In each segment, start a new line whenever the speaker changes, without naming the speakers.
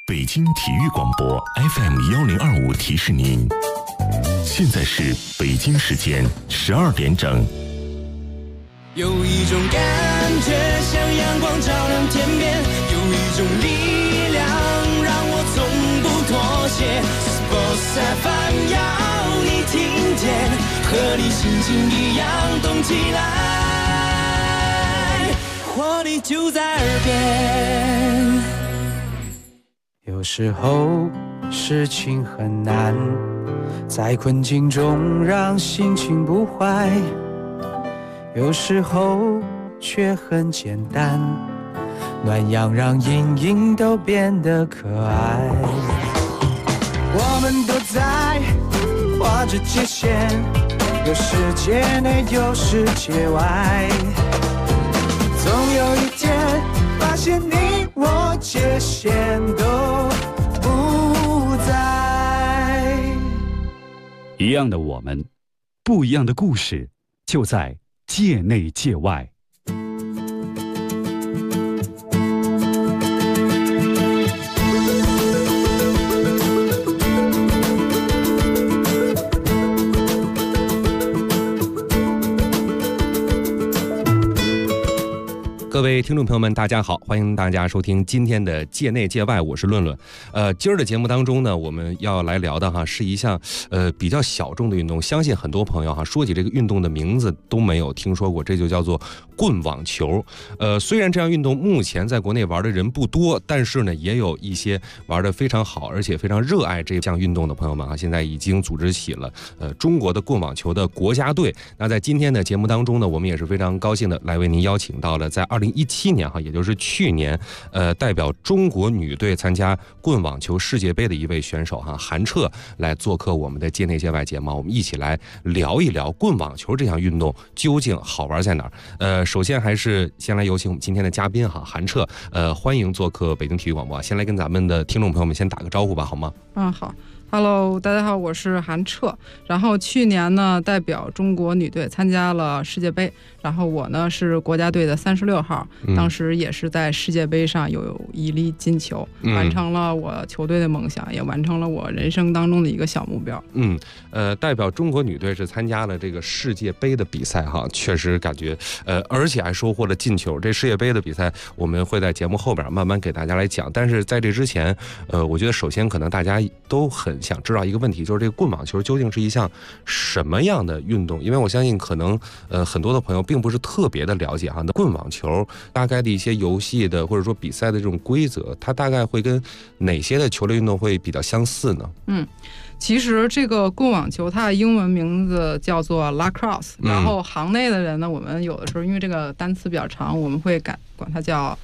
北京体育广播 FM1025提示您，现在是北京时间12点整。
有一种感觉像阳光照亮天边，有一种力量让我从不妥协。Sports FM 要你听见，和你心情一样动起来，活力就在耳边。
有时候事情很难，在困境中让心情不坏，有时候却很简单，暖阳让阴影都变得可爱。我们都在画着界限，有世界内有世界外，总有一天发现你我界限都不在。
一样的我们，不一样的故事，就在界内界外。
各位听众朋友们，大家好，欢迎大家收听今天的界内界外，我是论论。今儿的节目当中呢，我们要来聊的是一项比较小众的运动，相信很多朋友说起这个运动的名字都没有听说过，这就叫做棍网球。虽然这项运动目前在国内玩的人不多，但是呢，也有一些玩的非常好，而且非常热爱这项运动的朋友们现在已经组织起了中国的棍网球的国家队。那在今天的节目当中呢，我们也是非常高兴的来为您邀请到了在2017年也就是去年代表中国女队参加棍网球世界杯的一位选手韩彻来做客我们的界内界外节目，我们一起来聊一聊棍网球这项运动究竟好玩在哪儿。首先还是先来有请我们今天的嘉宾韩彻，欢迎做客北京体育广播。先来跟咱们的听众朋友们先打个招呼吧，好吗？
好。Hello， 大家好，我是韩彻。然后去年呢，代表中国女队参加了世界杯，然后我呢是国家队的36号，当时也是在世界杯上有一粒金球，完成了我球队的梦想，也完成了我人生当中的一个小目标。
代表中国女队是参加了这个世界杯的比赛确实感觉而且还收获了进球。这世界杯的比赛我们会在节目后边慢慢给大家来讲，但是在这之前我觉得首先可能大家都很想知道一个问题，就是这个棍网球究竟是一项什么样的运动？因为我相信可能很多的朋友并不是特别的了解那棍网球大概的一些游戏的或者说比赛的这种规则，它大概会跟哪些的球类运动会比较相似呢？
其实这个棍网球它的英文名字叫做 lacrosse，然后行内的人呢，我们有的时候因为这个单词比较长，我们会管它叫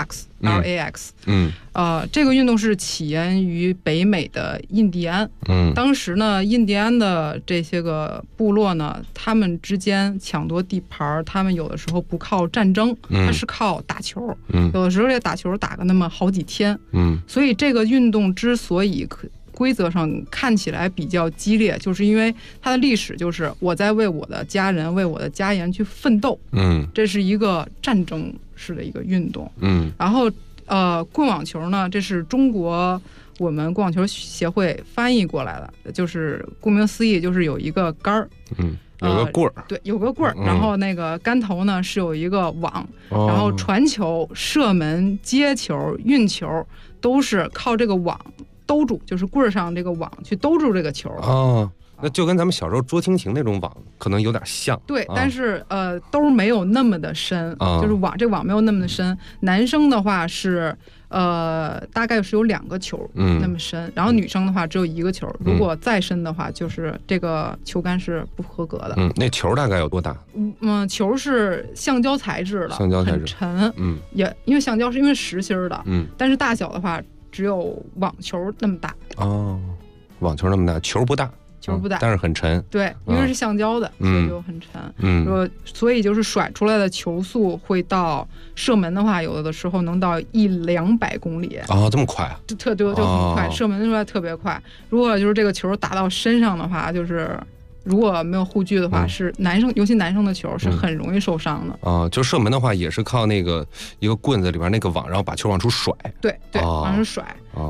LAX。这个运动是起源于北美的印第安。当时呢，印第安的这些个部落呢，他们之间抢夺地盘，他们有的时候不靠战争，它是靠打球。有的时候这打球打个那么好几天。所以这个运动之所以规则上看起来比较激烈，就是因为它的历史就是我在为我的家人、为我的家园去奋斗。这是一个战争式的一个运动。然后棍网球呢，这是中国我们棍网球协会翻译过来的，就是顾名思义，就是有一个杆儿。
有个棍儿，
对，有个棍儿，然后那个杆头呢是有一个网，然后传球、射门、接球、运球都是靠这个网兜住，就是棍儿上这个网去兜住这个球。
那就跟咱们小时候捉蜻蜓那种网可能有点像。
对，但是兜没有那么的深，就是这网没有那么的深。男生的话是大概是有2个球那么深，然后女生的话只有1个球，如果再深的话就是这个球杆是不合格的。
那球大概有多大？
球是橡胶材质的，
橡胶材质
很沉。也因为橡胶是因为实心的，但是大小的话只有网球那么大。
网球那么大，球不大，但是很沉。
对，因为是橡胶的，所以就很沉。所以就是甩出来的球速会到射门的话，有的时候能到100-200公里。
这么快啊？
就很快，射门出来特别快。如果就是这个球打到身上的话，就是如果没有护具的话，是男生，尤其男生的球是很容易受伤的。
就射门的话，也是靠那个一个棍子里边那个网，然后把球往出甩。
对，往出甩。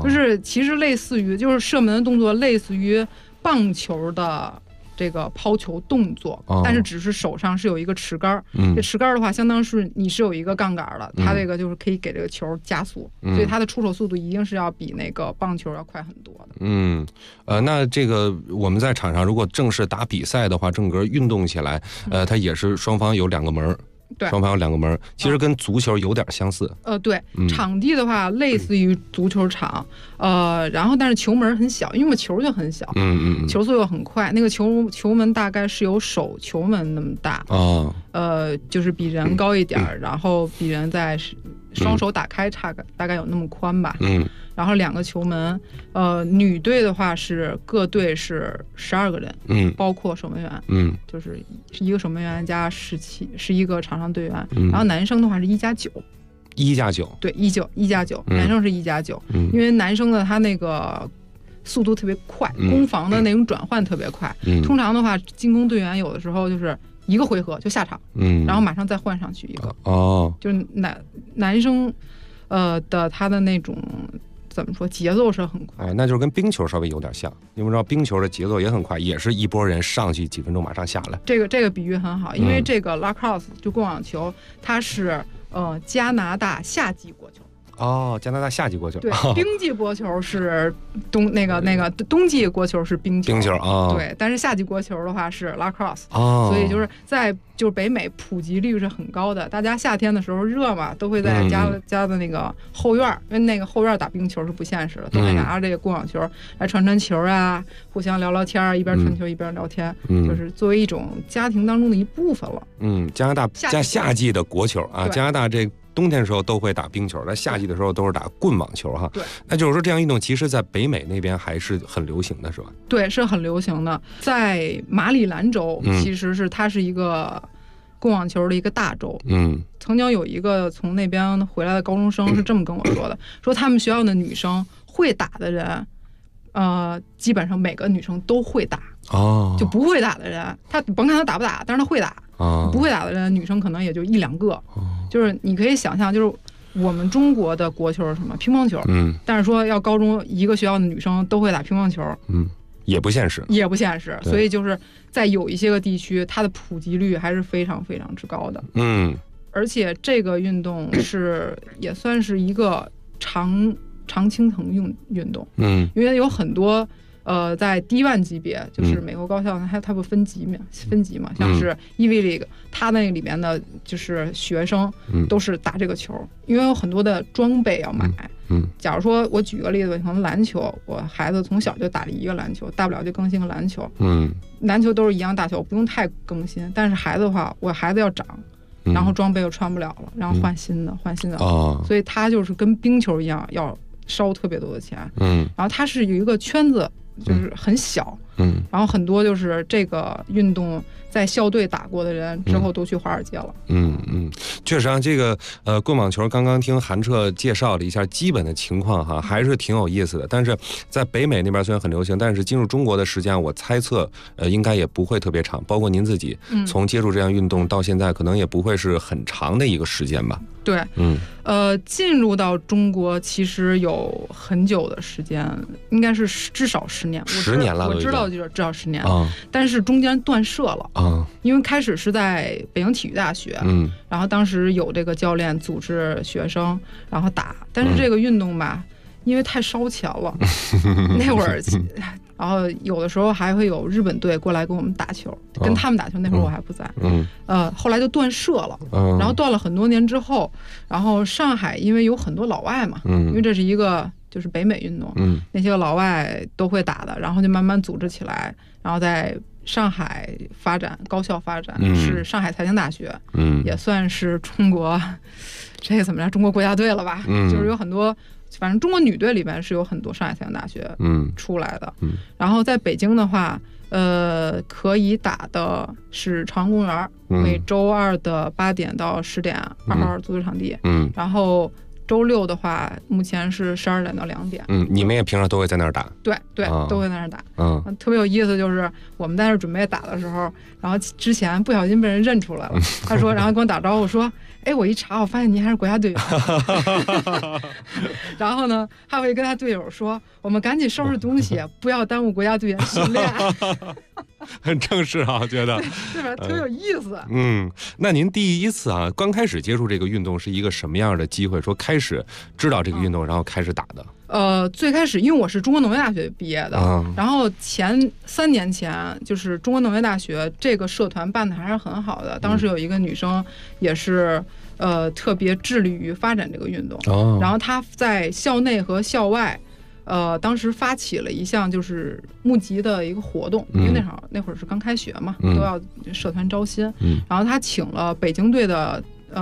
就是其实类似于就是射门的动作类似于棒球的这个抛球动作，但是只是手上是有一个持杆，这持杆的话相当是你是有一个杠杆的，它这个就是可以给这个球加速，所以它的出手速度一定是要比那个棒球要快很多的。
那这个我们在场上如果正式打比赛的话，正格运动起来，它也是双方有2个门。
对，
双方有2个门，其实跟足球有点相似。
对，场地的话类似于足球场，然后但是球门很小，因为球就很小，球速又很快，那个球门大概是有手球门那么大，就是比人高一点，然后比人在双手打开大概有那么宽吧，然后2个球门，女队的话是各队是12个人，包括守门员，就是一个守门员加11个场上队员，然后男生的话是1+9，1+9，对，1+9，男生是1+9，因为男生的他那个速度特别快，攻防的那种转换特别快，通常的话进攻队员有的时候就是1个回合就下场，然后马上再换上去一个，就是男生的他的那种怎么说节奏是很快，
那就是跟冰球稍微有点像，因为知道冰球的节奏也很快，也是一波人上去几分钟马上下来。这
个比喻很好，因为这个 lacrosse 就棍网球，它是加拿大夏季国球。
加拿大夏季国球。
对，冰季国球是冬季国球是冰球。冰球对，但是夏季国球的话是 lacrosse。所以就是北美普及率是很高的，大家夏天的时候热嘛，都会在家的那个后院，因为那个后院打冰球是不现实的，都会拿着这个棍网球来传球啊，互相聊聊天，一边传球一边聊天，就是作为一种家庭当中的一部分了。
加拿大夏季的国球啊，加拿大这冬天的时候都会打冰球，在夏季的时候都是打棍网球哈。
对，
那就是说这样运动其实在北美那边还是很流行的，是吧？
对，是很流行的。在马里兰州，其实它是一个棍网球的一个大州。曾经有一个从那边回来的高中生是这么跟我说的，说他们学校的女生会打的人，基本上每个女生都会打。就不会打的人，他甭看他打不打，但是他会打。不会打的人，女生可能也就1-2个。就是你可以想象，就是我们中国的国球是什么？乒乓球。但是说要高中一个学校的女生都会打乒乓球，
也不现实。
所以就是在有一些个地区，它的普及率还是非常非常之高的。而且这个运动也算是一个常青藤运动。因为有很多。在D1级别，就是美国高校它不分级嘛，像是 Ivy League， 它那里面的就是学生都是打这个球，因为有很多的装备要买。假如说我举个例子，可能篮球，我孩子从小就打了一个篮球，大不了就更新个篮球。篮球都是一样大小，不用太更新。但是孩子的话，我孩子要长，然后装备又穿不了了，然后换新的。所以它就是跟冰球一样，要烧特别多的钱。然后它是有一个圈子。就是很小，然后很多就是这个运动在校队打过的人之后都去华尔街了。
确实啊，这个棍网球刚刚听韩彻介绍了一下基本的情况哈，还是挺有意思的。但是在北美那边虽然很流行，但是进入中国的时间，我猜测应该也不会特别长。包括您自己从接触这项运动到现在，可能也不会是很长的一个时间吧。
对，进入到中国其实有很久的时间，应该是至少10年。
10年了，
我知道就是至少10年，但是中间断舍了因为开始是在北京体育大学，然后当时有这个教练组织学生然后打，但是这个运动吧，因为太烧钱了，那会儿。然后有的时候还会有日本队过来跟我们打球，跟他们打球，那会儿我还不在。后来就断舍了，然后断了很多年之后，然后上海因为有很多老外嘛，因为这是一个就是北美运动，那些老外都会打的，然后就慢慢组织起来，然后在上海发展，高校发展，是上海财经大学，也算是中国这个怎么着，中国国家队了吧？就是有很多。反正中国女队里面是有很多上海财经大学出来的，然后在北京的话，可以打的是朝阳公园，每周2的8点到10点2号足球场地，然后周6的话，目前是12点到2点。
你们也平常都会在那儿打？
对，都会在那儿打。特别有意思，就是我们在那儿准备打的时候，然后之前不小心被人认出来了，他说，然后跟我打招呼说。 哎，我一查，我发现您还是国家队员。然后呢，他会跟他队友说：“我们赶紧收拾东西，不要耽误国家队员训练。”
很正式啊，觉得
对吧？挺有意思。
那您第一次啊，刚开始接触这个运动是一个什么样的机会？说开始知道这个运动，然后开始打的？
最开始因为我是中国农业大学毕业的，然后3年前就是中国农业大学这个社团办的还是很好的。当时有一个女生也是特别致力于发展这个运动，然后她在校内和校外。当时发起了一项就是募集的一个活动，因为那会儿是刚开学嘛，都要社团招新，然后他请了北京队的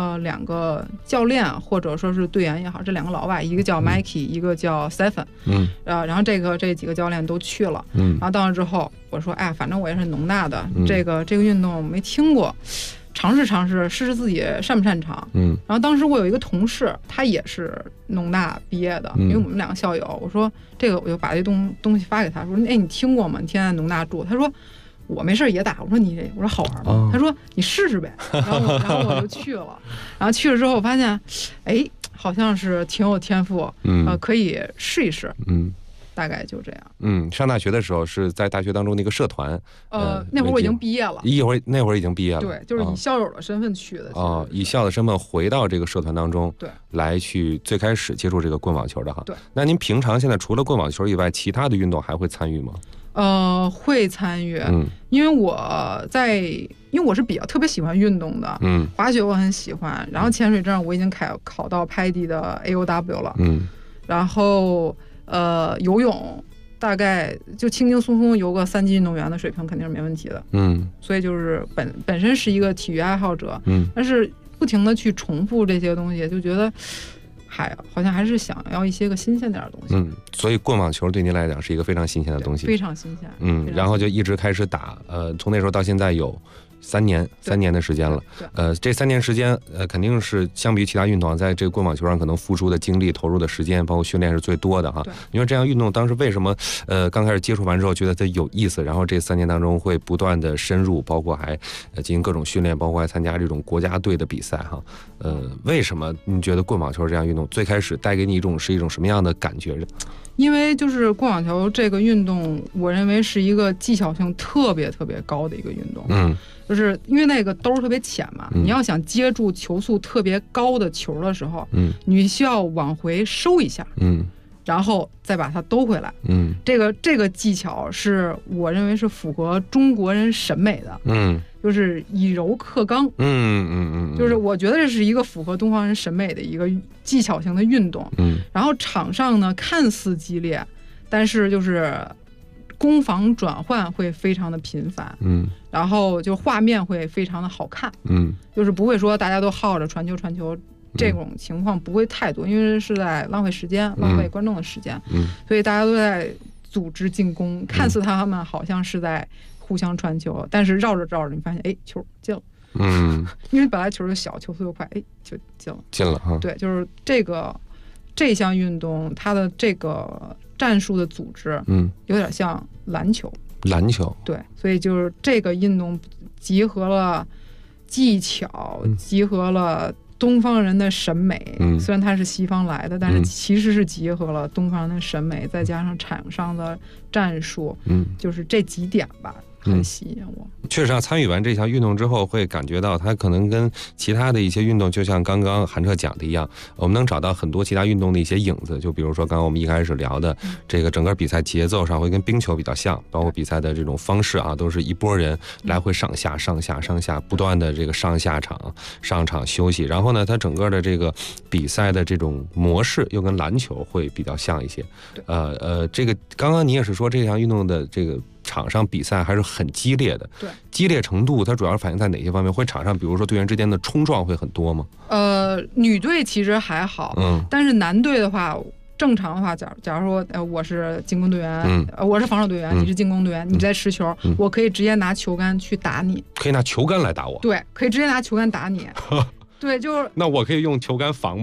2个教练或者说是队员也好，这2个老外，一个叫 Mikey，一个叫 Stephen，然后这几个教练都去了，然后到了之后，我说哎，反正我也是农大的，这个运动没听过。尝试试试自己擅不擅长。然后当时我有一个同事，他也是农大毕业的，因为我们2个校友。我说这个，我就把这东西发给他，说哎，你听过吗？你天天在农大住。他说我没事也打。我说好玩吗？他说你试试呗。然后我就去了。然后去了之后，我发现哎，好像是挺有天赋，可以试一试。大概就这样。
上大学的时候是在大学当中的一个社团。
那会儿我已经毕业了。
那会儿已经毕业了。
对，就是以校友的身份去的。
以校的身份回到这个社团当中，
对，
来去最开始接触这个棍网球的哈。
对。
那您平常现在除了棍网球以外，其他的运动还会参与吗？
会参与。因为我是比较特别喜欢运动的。滑雪我很喜欢，然后潜水证我已经考到拍地的 AOW 了。然后。游泳大概就轻轻松松游个3级运动员的水平肯定是没问题的。所以就是本身是一个体育爱好者。但是不停的去重复这些东西，就觉得好像还是想要一些个新鲜点的东西。
所以棍网球对您来讲是一个非常新鲜的东西。
非常新鲜。
然后就一直开始打，从那时候到现在有3年的时间了。这3年时间，肯定是相比于其他运动，在这个棍网球上可能付出的精力、投入的时间，包括训练是最多的哈。因为这样运动当时为什么刚开始接触完之后觉得它有意思，然后这3年当中会不断的深入，包括还进行各种训练，包括还参加这种国家队的比赛哈。为什么你觉得棍网球这样运动最开始带给你是一种什么样的感觉？
因为就是棍网球这个运动，我认为是一个技巧性特别特别高的一个运动。就是因为那个兜特别浅嘛，你要想接住球速特别高的球的时候，你需要往回收一下，然后再把它兜回来。这个技巧是我认为是符合中国人审美的。就是以柔克刚。就是我觉得这是一个符合东方人审美的一个技巧性的运动。然后场上呢看似激烈，但是就是攻防转换会非常的频繁。然后就画面会非常的好看。就是不会说大家都耗着传球。这种情况不会太多，因为是在浪费时间，浪费观众的时间。所以大家都在组织进攻，看似他们好像是在互相传球，但是绕着你发现哎球进了。因为本来球就小，球速又快，哎就进了哈。对，就是这项运动它的这个战术的组织有点像篮球。对，所以就是这个运动集合了技巧，集合了东方人的审美。虽然它是西方来的，但是其实是集合了东方人的审美，再加上场上的战术。就是这几点吧很吸引我。
确实参与完这项运动之后，会感觉到它可能跟其他的一些运动，就像刚刚韩彻讲的一样，我们能找到很多其他运动的一些影子。就比如说刚刚我们一开始聊的这个整个比赛节奏上会跟冰球比较像，包括比赛的这种方式啊，都是一波人来回上下不断的这个上场休息。然后呢，它整个的这个比赛的这种模式又跟篮球会比较像一些。这个刚刚你也是说这项运动的这个场上比赛还是很激烈的。
对，
激烈程度它主要反映在哪些方面？会场上比如说队员之间的冲撞会很多吗？
女队其实还好。但是男队的话，正常的话，假如说我是进攻队员，我是防守队员，你是进攻队员，你在持球，我可以直接拿球杆去打你。
可以拿球杆来打我？
对，可以直接拿球杆打你。对，就是
那我可以用球杆防吗？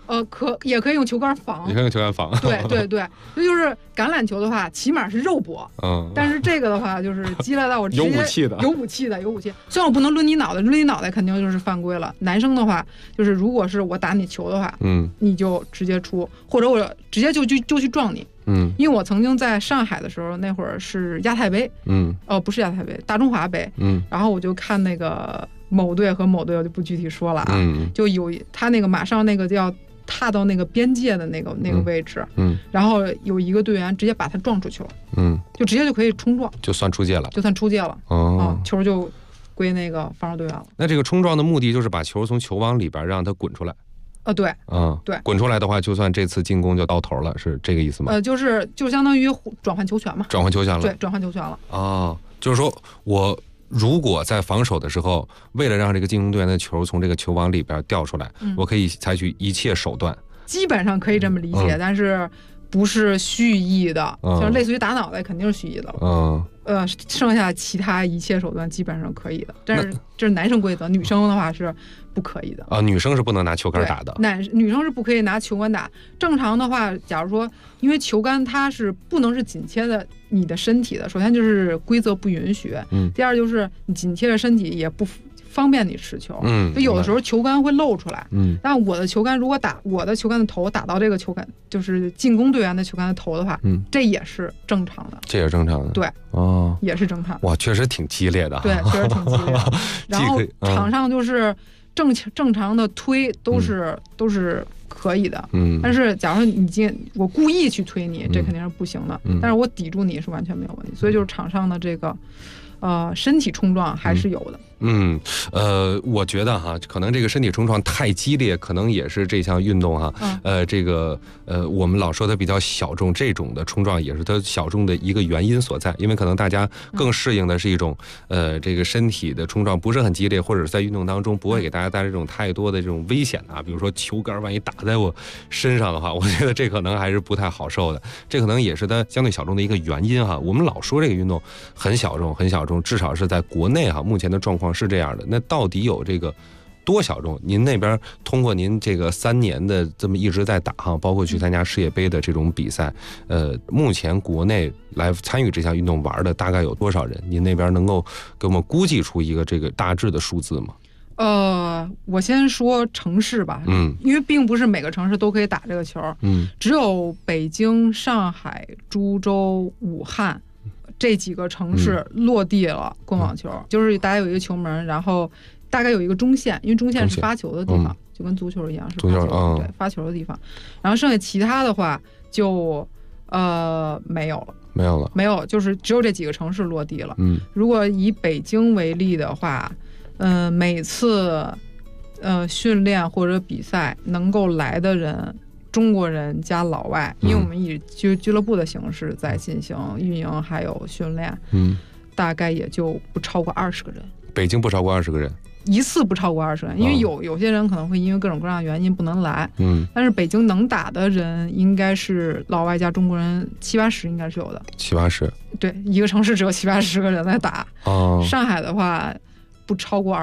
也可以用球杆防，
也可以用球杆防。
对，这就是橄榄球的话，起码是肉搏，但是这个的话就是激烈到我直接
有武器的。
虽然我不能抡你脑袋肯定就是犯规了。男生的话，就是如果是我打你球的话，你就直接出，或者我直接就去撞你。因为我曾经在上海的时候，那会儿是亚太杯，不是亚太杯，大中华杯，然后我就看那个某队和某队，我就不具体说了啊，就有他那个马上那个要踏到那个边界的那个位置，然后有一个队员直接把他撞出去了，就直接就可以冲撞，
就算出界了，
球就归那个防守队员了。
那这个冲撞的目的就是把球从球网里边让它滚出来。
对，对，
滚出来的话，就算这次进攻就到头了，是这个意思吗？
就相当于转换球权嘛。
转换球权了。
对，转换球权了。
就是说我如果在防守的时候，为了让这个进攻队员的球从这个球网里边掉出来，我可以采取一切手段。
基本上可以这么理解，但是不是蓄意的，像类似于打脑袋肯定是蓄意的了。剩下其他一切手段基本上可以的，但是这是男生规则，女生的话是不可以的。
女生是不能拿球杆打的。
女生是不可以拿球杆打。正常的话，假如说，因为球杆它是不能是紧贴的你的身体的，首先就是规则不允许，第二就是你紧贴着身体也不方便你持球，就有的时候球杆会露出来，但我的球杆如果我的球杆的头打到这个球杆，就是进攻队员的球杆的头的话，这也是正常的，
这也是正常的，
对，也是正常的。
哇，确实挺激烈的，
对，确实挺激烈的。然后场上就是正常的推都是可以的，但是假如我故意去推你，这肯定是不行的，但是我抵住你是完全没有问题，所以就是场上的这个身体冲撞还是有的。
我觉得哈，可能这个身体冲撞太激烈，可能也是这项运动哈，我们老说它比较小众，这种的冲撞也是它小众的一个原因所在，因为可能大家更适应的是一种这个身体的冲撞不是很激烈，或者是在运动当中不会给大家带来这种太多的这种危险啊，比如说球杆万一打在我身上的话，我觉得这可能还是不太好受的，这可能也是它相对小众的一个原因哈。我们老说这个运动很小众，至少是在国内哈，目前的状况是这样的。那到底有这个多小众？您那边通过您这个3年的这么一直在打哈，包括去参加世界杯的这种比赛，目前国内来参与这项运动玩的大概有多少人？您那边能够给我们估计出一个这个大致的数字吗？
我先说城市吧，因为并不是每个城市都可以打这个球，只有北京、上海、株洲、武汉这几个城市落地了棍网球，就是大家有一个球门，然后大概有一个中线，因为中线是发球的地方，就跟足球一样是发球，对，发球的地方。然后剩下其他的话就没有了，就是只有这几个城市落地了。如果以北京为例的话，每次训练或者比赛能够来的人，中国人加老外，因为我们以俱乐部的形式在进行运营还有训练，大概也就不超过20个人。北京不超过20个人，一次不超过20人，因为有些人可能会因为各种各样的原因不能来，但是北京能打的人应该是老外加中国人70-80应该是有的，70-80，对，一个城市只有70-80个人在打。上海的话不超过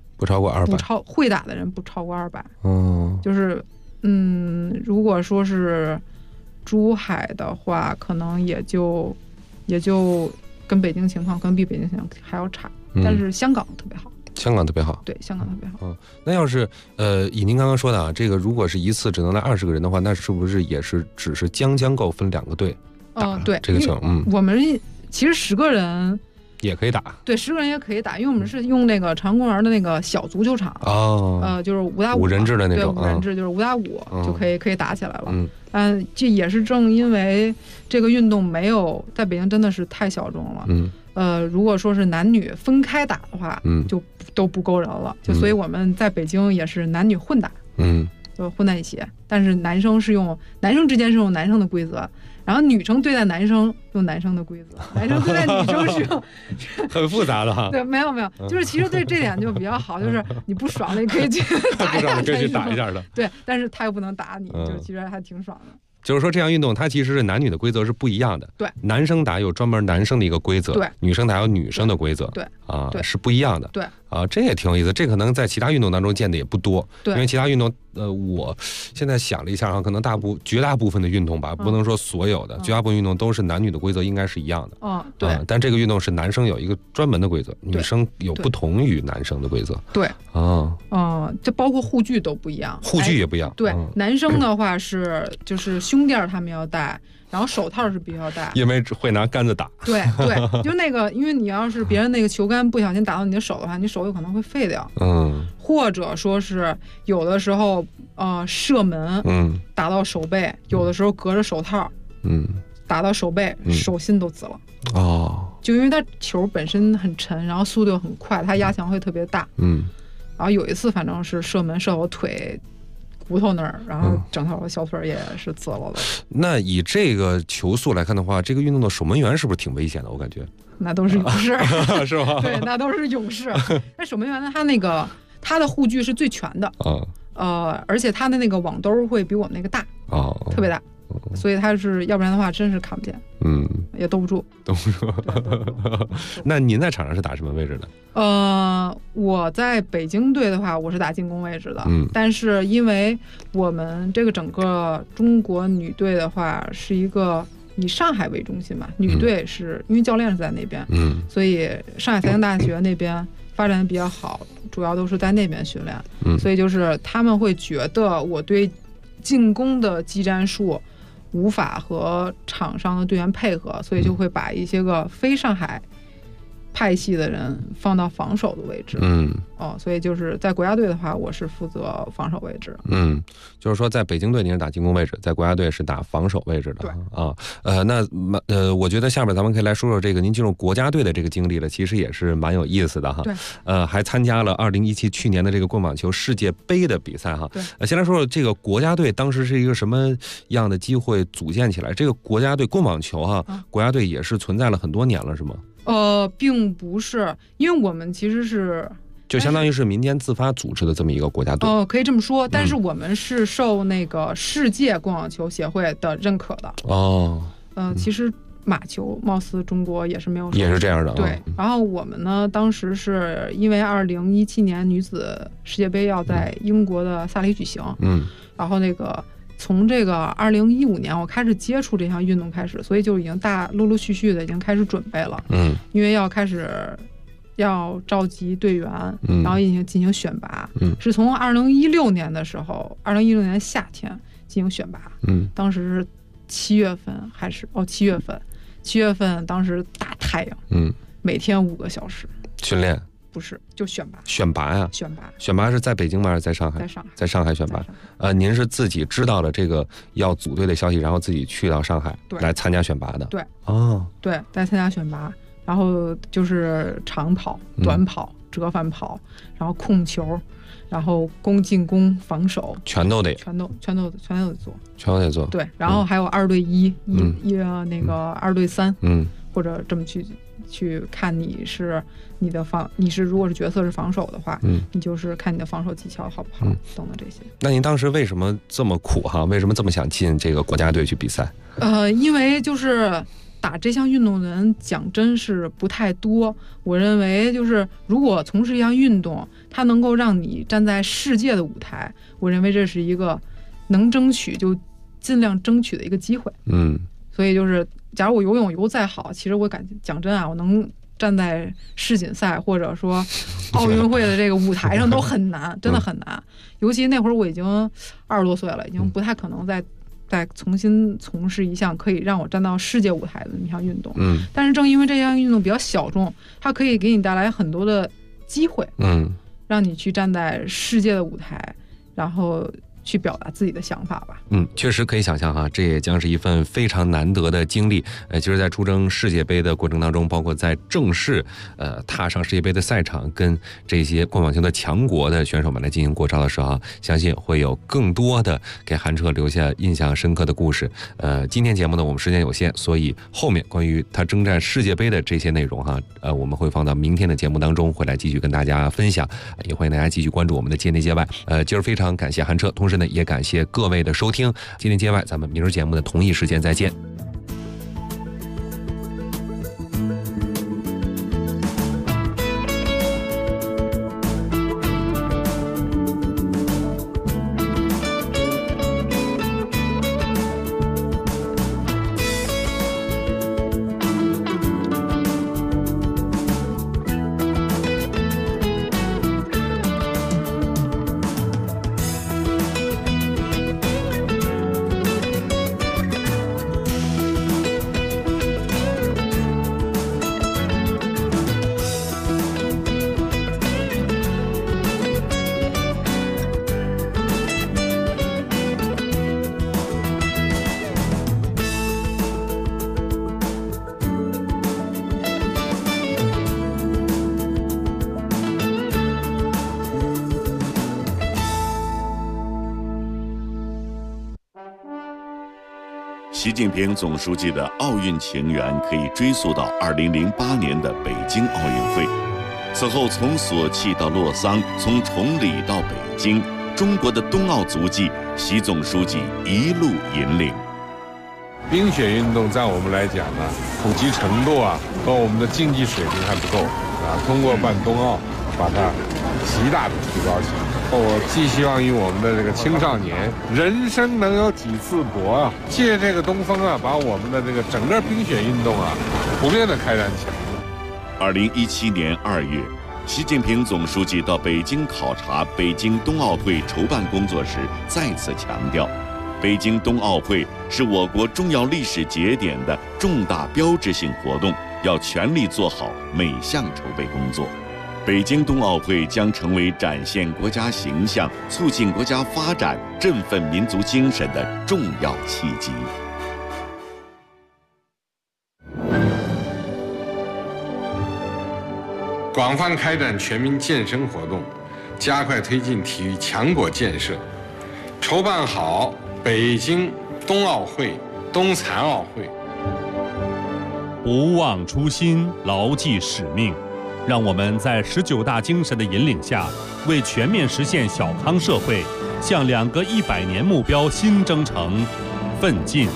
200，会打的人不超过200，就是如果说是珠海的话，可能也就跟北京情况可能比北京情况还要差，但是香港特别好。对，香港特别好。
那要是以您刚刚说的啊，这个如果是一次只能来20个人的话，那是不是也是只是将够分2个队打
对
这个球？
我们其实10个人
也可以打，
对，10个人也可以打，因为我们是用那个长安公园的那个小足球场，就是5打5，
5人制的那种，
对，5人制就是5打5就可以打起来了。这也是正因为这个运动没有在北京真的是太小众了。如果说是男女分开打的话，就都不够人了。所以我们在北京也是男女混打，就混在一起。但是男生之间是用男生的规则。然后女生对待男生用男生的规则，男生对待女生是用
很复杂的哈。
对，没有，就是其实对这点就比较好，就是你不爽了，你可以去打一下，
可以去打一下的。
对，但是他又不能打你，就其实还挺爽的。
就是说，这项运动它其实是男女的规则是不一样的。
对，
男生打有专门男生的一个规则，
对，
女生打有女生的规则。
对，
是不一样的。
对，
啊，这也挺有意思。这可能在其他运动当中见的也不多，
对，
因为其他运动，我现在想了一下啊，可能绝大部分的运动吧，不能说所有的，绝大部分运动都是男女的规则应该是一样的。
对。
但这个运动是男生有一个专门的规则，女生有不同于男生的规则。
对。这包括护具都不一样，
护具也不一样。
对，男生的话就是胸垫他们要戴。然后手套是必须要戴，
因为会拿杆子打。
对，就那个，因为你要是别人那个球杆不小心打到你的手的话，你手有可能会废掉。或者说是有的时候射门，打到手背，有的时候隔着手套，打到手背，手心都紫了。就因为它球本身很沉，然后速度又很快，它压强会特别大。然后有一次反正是射门射我腿骨头那儿，然后整条小腿也是紫了的。
那以这个球速来看的话，这个运动的守门员是不是挺危险的？我感觉
那都是勇士，
是吧？
对，那都是勇士。那守门员呢，他的护具是最全的，而且他的那个网兜会比我们那个大，特别大。所以他是要不然的话真是看不见，也兜不住。
那您在场上是打什么位置的？
我在北京队的话，我是打进攻位置的。但是因为我们这个整个中国女队的话是一个以上海为中心嘛，女队是因为教练是在那边，所以上海财经大学那边发展的比较好，主要都是在那边训练。所以就是他们会觉得我对进攻的技战术无法和场上的队员配合，所以就会把一些个非上海派系的人放到防守的位置。所以就是在国家队的话，我是负责防守位置。
就是说在北京队你是打进攻位置，在国家队是打防守位置的。
对
那我觉得下面咱们可以来说说这个您进入国家队的这个经历了，其实也是蛮有意思的哈。
对。
还参加了2017去年的这个棍网球世界杯的比赛哈。
对。
先来说说这个国家队当时是一个什么样的机会组建起来？这个国家队棍网球哈，国家队也是存在了很多年了，是吗？
并不是，因为我们其实是
就相当于是民间自发组织的这么一个国家队。
可以这么说，但是我们是受那个世界棍网球协会的认可的。其实马球貌似中国也是没有，
也是这样的。
对，然后我们呢，当时是因为2017年女子世界杯要在英国的萨里举行，然后那个。从这个2015年我开始接触这项运动开始，所以就已经陆陆续续的已经开始准备了。因为要召集队员，然后进行选拔。是从2016年的时候，2016年夏天进行选拔。当时是7月份还是7月份？7月份当时大太阳，每天5个小时
训练。
不是，就选拔。
选拔呀？选拔是在北京吗？还是在上海？在上海选拔。您是自己知道了这个要组队的消息，然后自己去到上海来参加选拔的？
对。对，来参加选拔，然后就是长跑、短跑、折返跑，然后控球，然后进攻、防守，全都得做，
全都得做。
对，然后还有2对1，那个2对3，或者这么去看你是如果是角色是防守的话，你就是看你的防守技巧好不好，等等这些。
那您当时为什么这么苦哈？为什么这么想进这个国家队去比赛？
因为就是打这项运动的人讲真是不太多。我认为就是如果从事一项运动，它能够让你站在世界的舞台，我认为这是一个能争取就尽量争取的一个机会。所以就是假如我游泳游再好，其实我讲真啊，我能站在世锦赛或者说奥运会的这个舞台上都很难，真的很难。尤其那会儿我已经20多岁了，已经不太可能再重新从事一项可以让我站到世界舞台的一项运动。但是正因为这项运动比较小众，它可以给你带来很多的机会，让你去站在世界的舞台，然后去表达自己的想法吧。
确实可以想象哈，这也将是一份非常难得的经历。其实在出征世界杯的过程当中，包括在正式踏上世界杯的赛场，跟这些棍网球的强国的选手们来进行过招的时候，相信会有更多的给韩澈留下印象深刻的故事。今天节目呢，我们时间有限，所以后面关于他征战世界杯的这些内容哈，我们会放到明天的节目当中，会来继续跟大家分享。也欢迎大家继续关注我们的界内界外。今儿非常感谢韩澈，同时呢，也感谢各位的收听。今天界外，咱们明日节目的同一时间再见。
习近平总书记的奥运情缘可以追溯到2008年的北京奥运会。此后，从索契到洛桑，从崇礼到北京，中国的冬奥足迹，习总书记一路引领。
冰雪运动在我们来讲呢，普及程度和我们的竞技水平还不够通过办冬奥，把它极大的提高起来。我寄希望于我们的这个青少年，人生能有几次搏借这个东风把我们的这个整个冰雪运动普遍的开展起来。
2017年2月，习近平总书记到北京考察北京冬奥会筹办工作时，再次强调，北京冬奥会是我国重要历史节点的重大标志性活动，要全力做好每项筹备工作。北京冬奥会将成为展现国家形象、促进国家发展、振奋民族精神的重要契机。
广泛开展全民健身活动，加快推进体育强国建设，筹办好北京冬奥会、冬残奥会。
不忘初心，牢记使命。让我们在19大精神的引领下，为全面实现小康社会，向2个100年目标新征程奋进。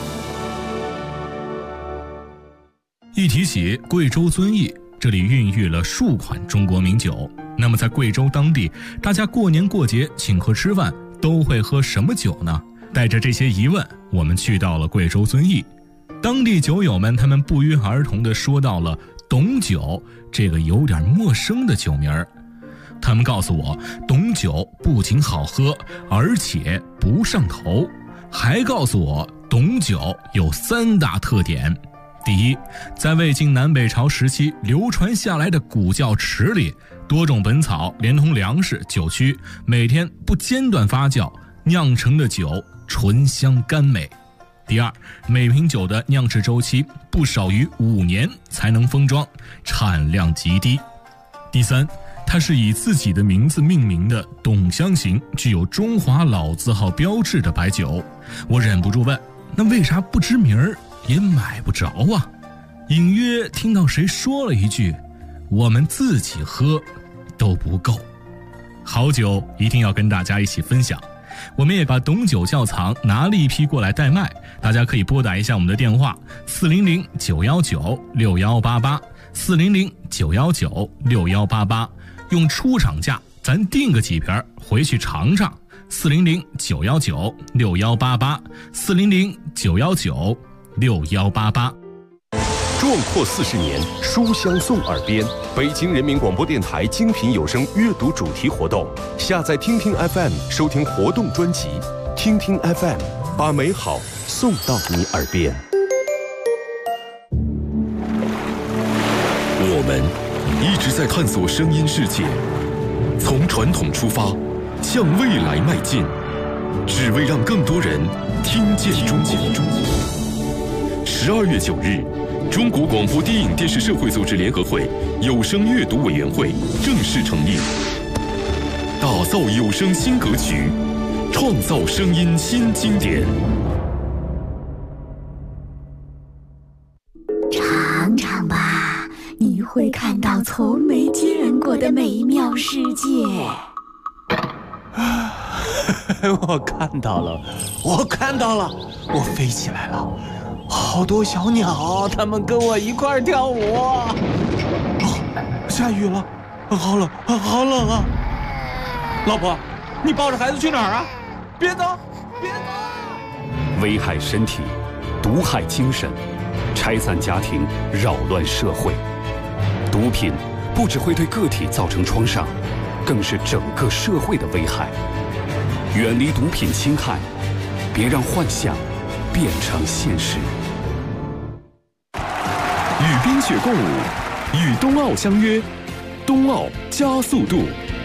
一提起贵州遵义，这里孕育了数款中国名酒。那么在贵州当地，大家过年过节请客吃饭都会喝什么酒呢？带着这些疑问，我们去到了贵州遵义。当地酒友们他们不约而同地说到了董酒这个有点陌生的酒名儿。他们告诉我，董酒不仅好喝，而且不上头，还告诉我董酒有3大特点。第一，在魏晋南北朝时期流传下来的古窖池里，多种本草连同粮食、酒曲，每天不间断发酵酿成的酒醇香甘美。第二，每瓶酒的酿制周期不少于5年才能封装，产量极低。第三，它是以自己的名字命名的董香型，具有中华老字号标志的白酒。我忍不住问，那为啥不知名儿也买不着啊？隐约听到谁说了一句，我们自己喝都不够。好酒一定要跟大家一起分享。我们也把董酒窖藏拿了一批过来代卖，大家可以拨打一下我们的电话400-919-6188 400-919-6188，用出厂价咱订个几瓶回去尝尝。400-919-6188 400-919-6188。
壮阔40年，书香送耳边。北京人民广播电台精品有声阅读主题活动，下载听听 FM 收听活动专辑，听听 FM 把美好送到你耳边。
我们一直在探索声音世界，从传统出发，向未来迈进，只为让更多人听见中国。12月9日，中国广播电影电视社会组织联合会有声阅读委员会正式成立，打造有声新格局，创造声音新经典。
尝尝吧，你会看到从没见过的美妙世界。
我看到了，我飞起来了，好多小鸟，它们跟我一块跳舞。下雨了，好冷啊！老婆，你抱着孩子去哪儿啊？别走！
危害身体，毒害精神，拆散家庭，扰乱社会。毒品不只会对个体造成创伤，更是整个社会的危害。远离毒品侵害，别让幻想变成现实。
与冰雪共舞，与冬奥相约，冬奥加速度。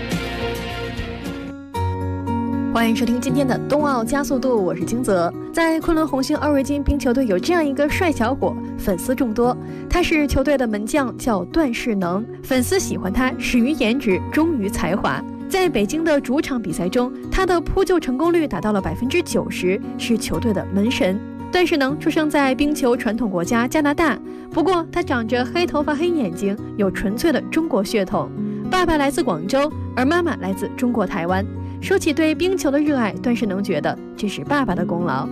欢迎收听今天的冬奥加速度，我是金泽。在昆仑红星奥瑞金冰球队有这样一个帅小伙，粉丝众多。他是球队的门将，叫段世能。粉丝喜欢他始于颜值，忠于才华。在北京的主场比赛中，他的扑救成功率达到了90%，是球队的门神。 段世能出生在冰球传统国家加拿大，不过他长着黑头发黑眼睛，有纯粹的中国血统。爸爸来自广州，而妈妈来自中国台湾。说起对冰球的热爱，段世能觉得这是爸爸的功劳。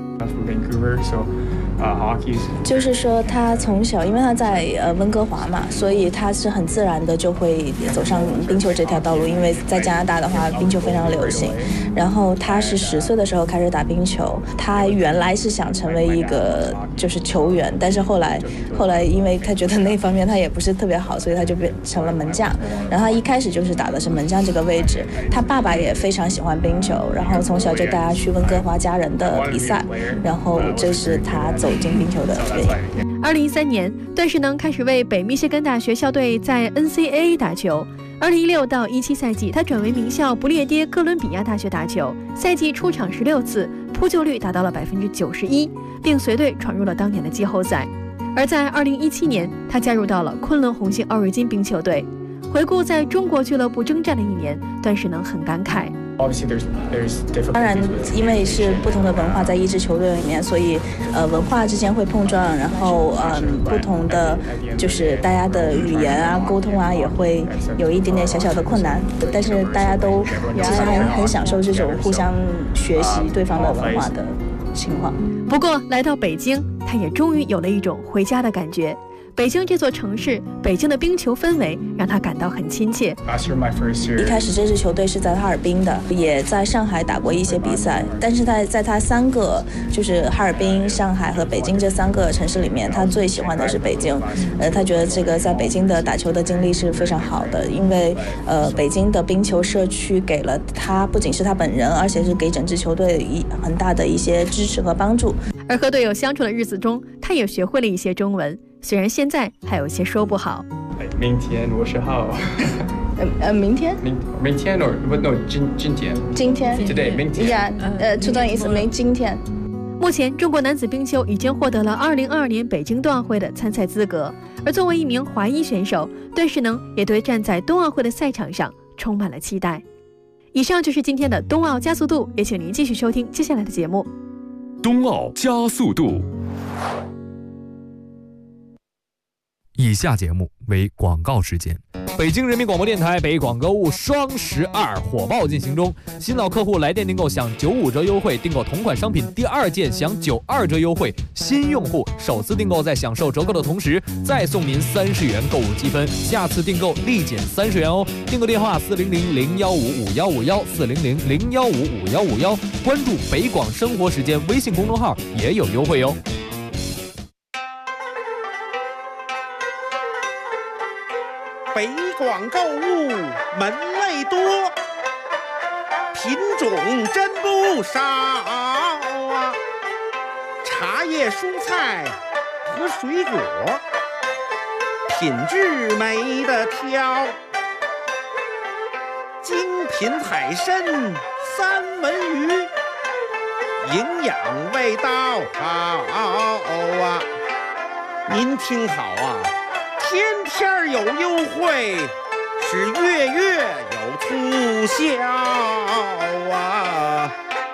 就是说他从小，因为他在温哥华嘛，所以他是很自然的就会走上冰球这条道路。因为在加拿大的话，冰球非常流行。然后他是10岁的时候开始打冰球，他原来是想成为一个就是球员，但是后来因为他觉得那方面他也不是特别好，所以他就变成了门将。然后他一开始就是打的是门将这个位置。他爸爸也非常喜欢冰球，然后从小就带他去温哥华家人的比赛，然后这是他走进冰球的原因。
2013年，段世能开始为北密歇根大学校队在 NCAA 打球。2016到17赛季，他转为名校不列颠哥伦比亚大学打球，赛季出场16次，扑救率达到了91%，并随队闯入了当年的季后赛。而在2017年，他加入到了昆仑红星奥瑞金冰球队。回顾在中国俱乐部征战的1年，段世能很感慨。
当然，因为是不同的文化在一支球队里面，所以文化之间会碰撞，然后不同的就是大家的语言啊、沟通啊也会有一点点小小的困难，但是大家都其实很享受这种互相学习对方的文化的情况。
不过来到北京，他也终于有了一种回家的感觉。北京这座城市，北京的冰球氛围让他感到很亲切。
一开始这支球队是在哈尔滨的，也在上海打过一些比赛，但是在他3个就是哈尔滨、上海和北京这3个城市里面，他最喜欢的是北京。他觉得这个在北京的打球的经历是非常好的，因为北京的冰球社区给了他不仅是他本人，而且是给整支球队很大的一些支持和帮助。
而和队友相处的日子中，他也学会了一些中文。虽然现在还有些说不好。
明天我是好。
明天？
明天 or no 今天。
今天。
Today 明天。
这段意思今天。
目前中国男子冰球已经获得了2022年北京冬奥会的参赛资格，而作为一名华裔选手，段世能也对站在冬奥会的赛场上充满了期待。以上就是今天的冬奥加速度，也请您继续收听接下来的节目。
冬奥加速度。
以下节目为广告时间。北京人民广播电台北广购物双12火爆进行中，新老客户来电订购享95折优惠，订购同款商品第2件享92折优惠，新用户首次订购在享受折扣的同时，再送您30元购物积分，下次订购立减30元哦。订购电话400-015-5151，400-015-5151，关注北广生活时间微信公众号也有优惠哦。
北广购物门类多，品种真不少啊！茶叶、蔬菜和水果，品质没得挑。精品海参、三文鱼，营养味道好啊！您听好啊！天天有优惠，是月月有促销啊！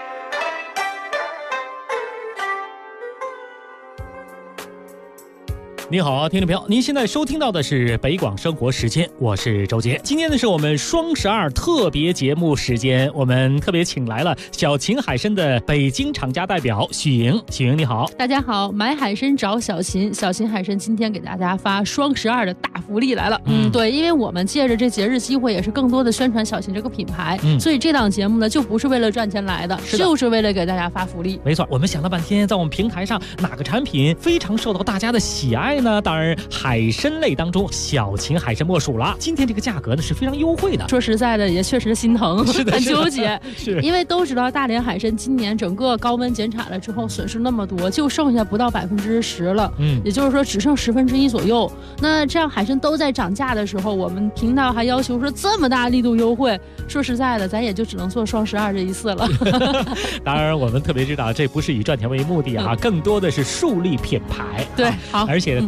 您好，听众朋友，您现在收听到的是北广生活时间，我是周杰。今天呢是我们双12特别节目时间，我们特别请来了小秦海参的北京厂家代表许莹。许莹你好。
大家好，买海参找小秦，小秦海参今天给大家发双12的大福利来了。对，因为我们借着这节日机会，也是更多的宣传小秦这个品牌，所以这档节目呢就不是为了赚钱来的，就是为了给大家发福利。
没错，我们想了半天，在我们平台上哪个产品非常受到大家的喜爱呢？当然海参类当中小秦海参莫属了。今天这个价格呢是非常优惠的，
说实在的也确实心疼，很纠结。
是
因为都知道大连海参今年整个高温减产了之后损失那么多，就剩下不到10%了，也就是说只剩1/10左右。那这样海参都在涨价的时候，我们频道还要求说这么大力度优惠，说实在的咱也就只能做双12这一次了。
当然我们特别知道这不是以赚钱为目的啊，更多的是树立品牌。
对，好，
而且呢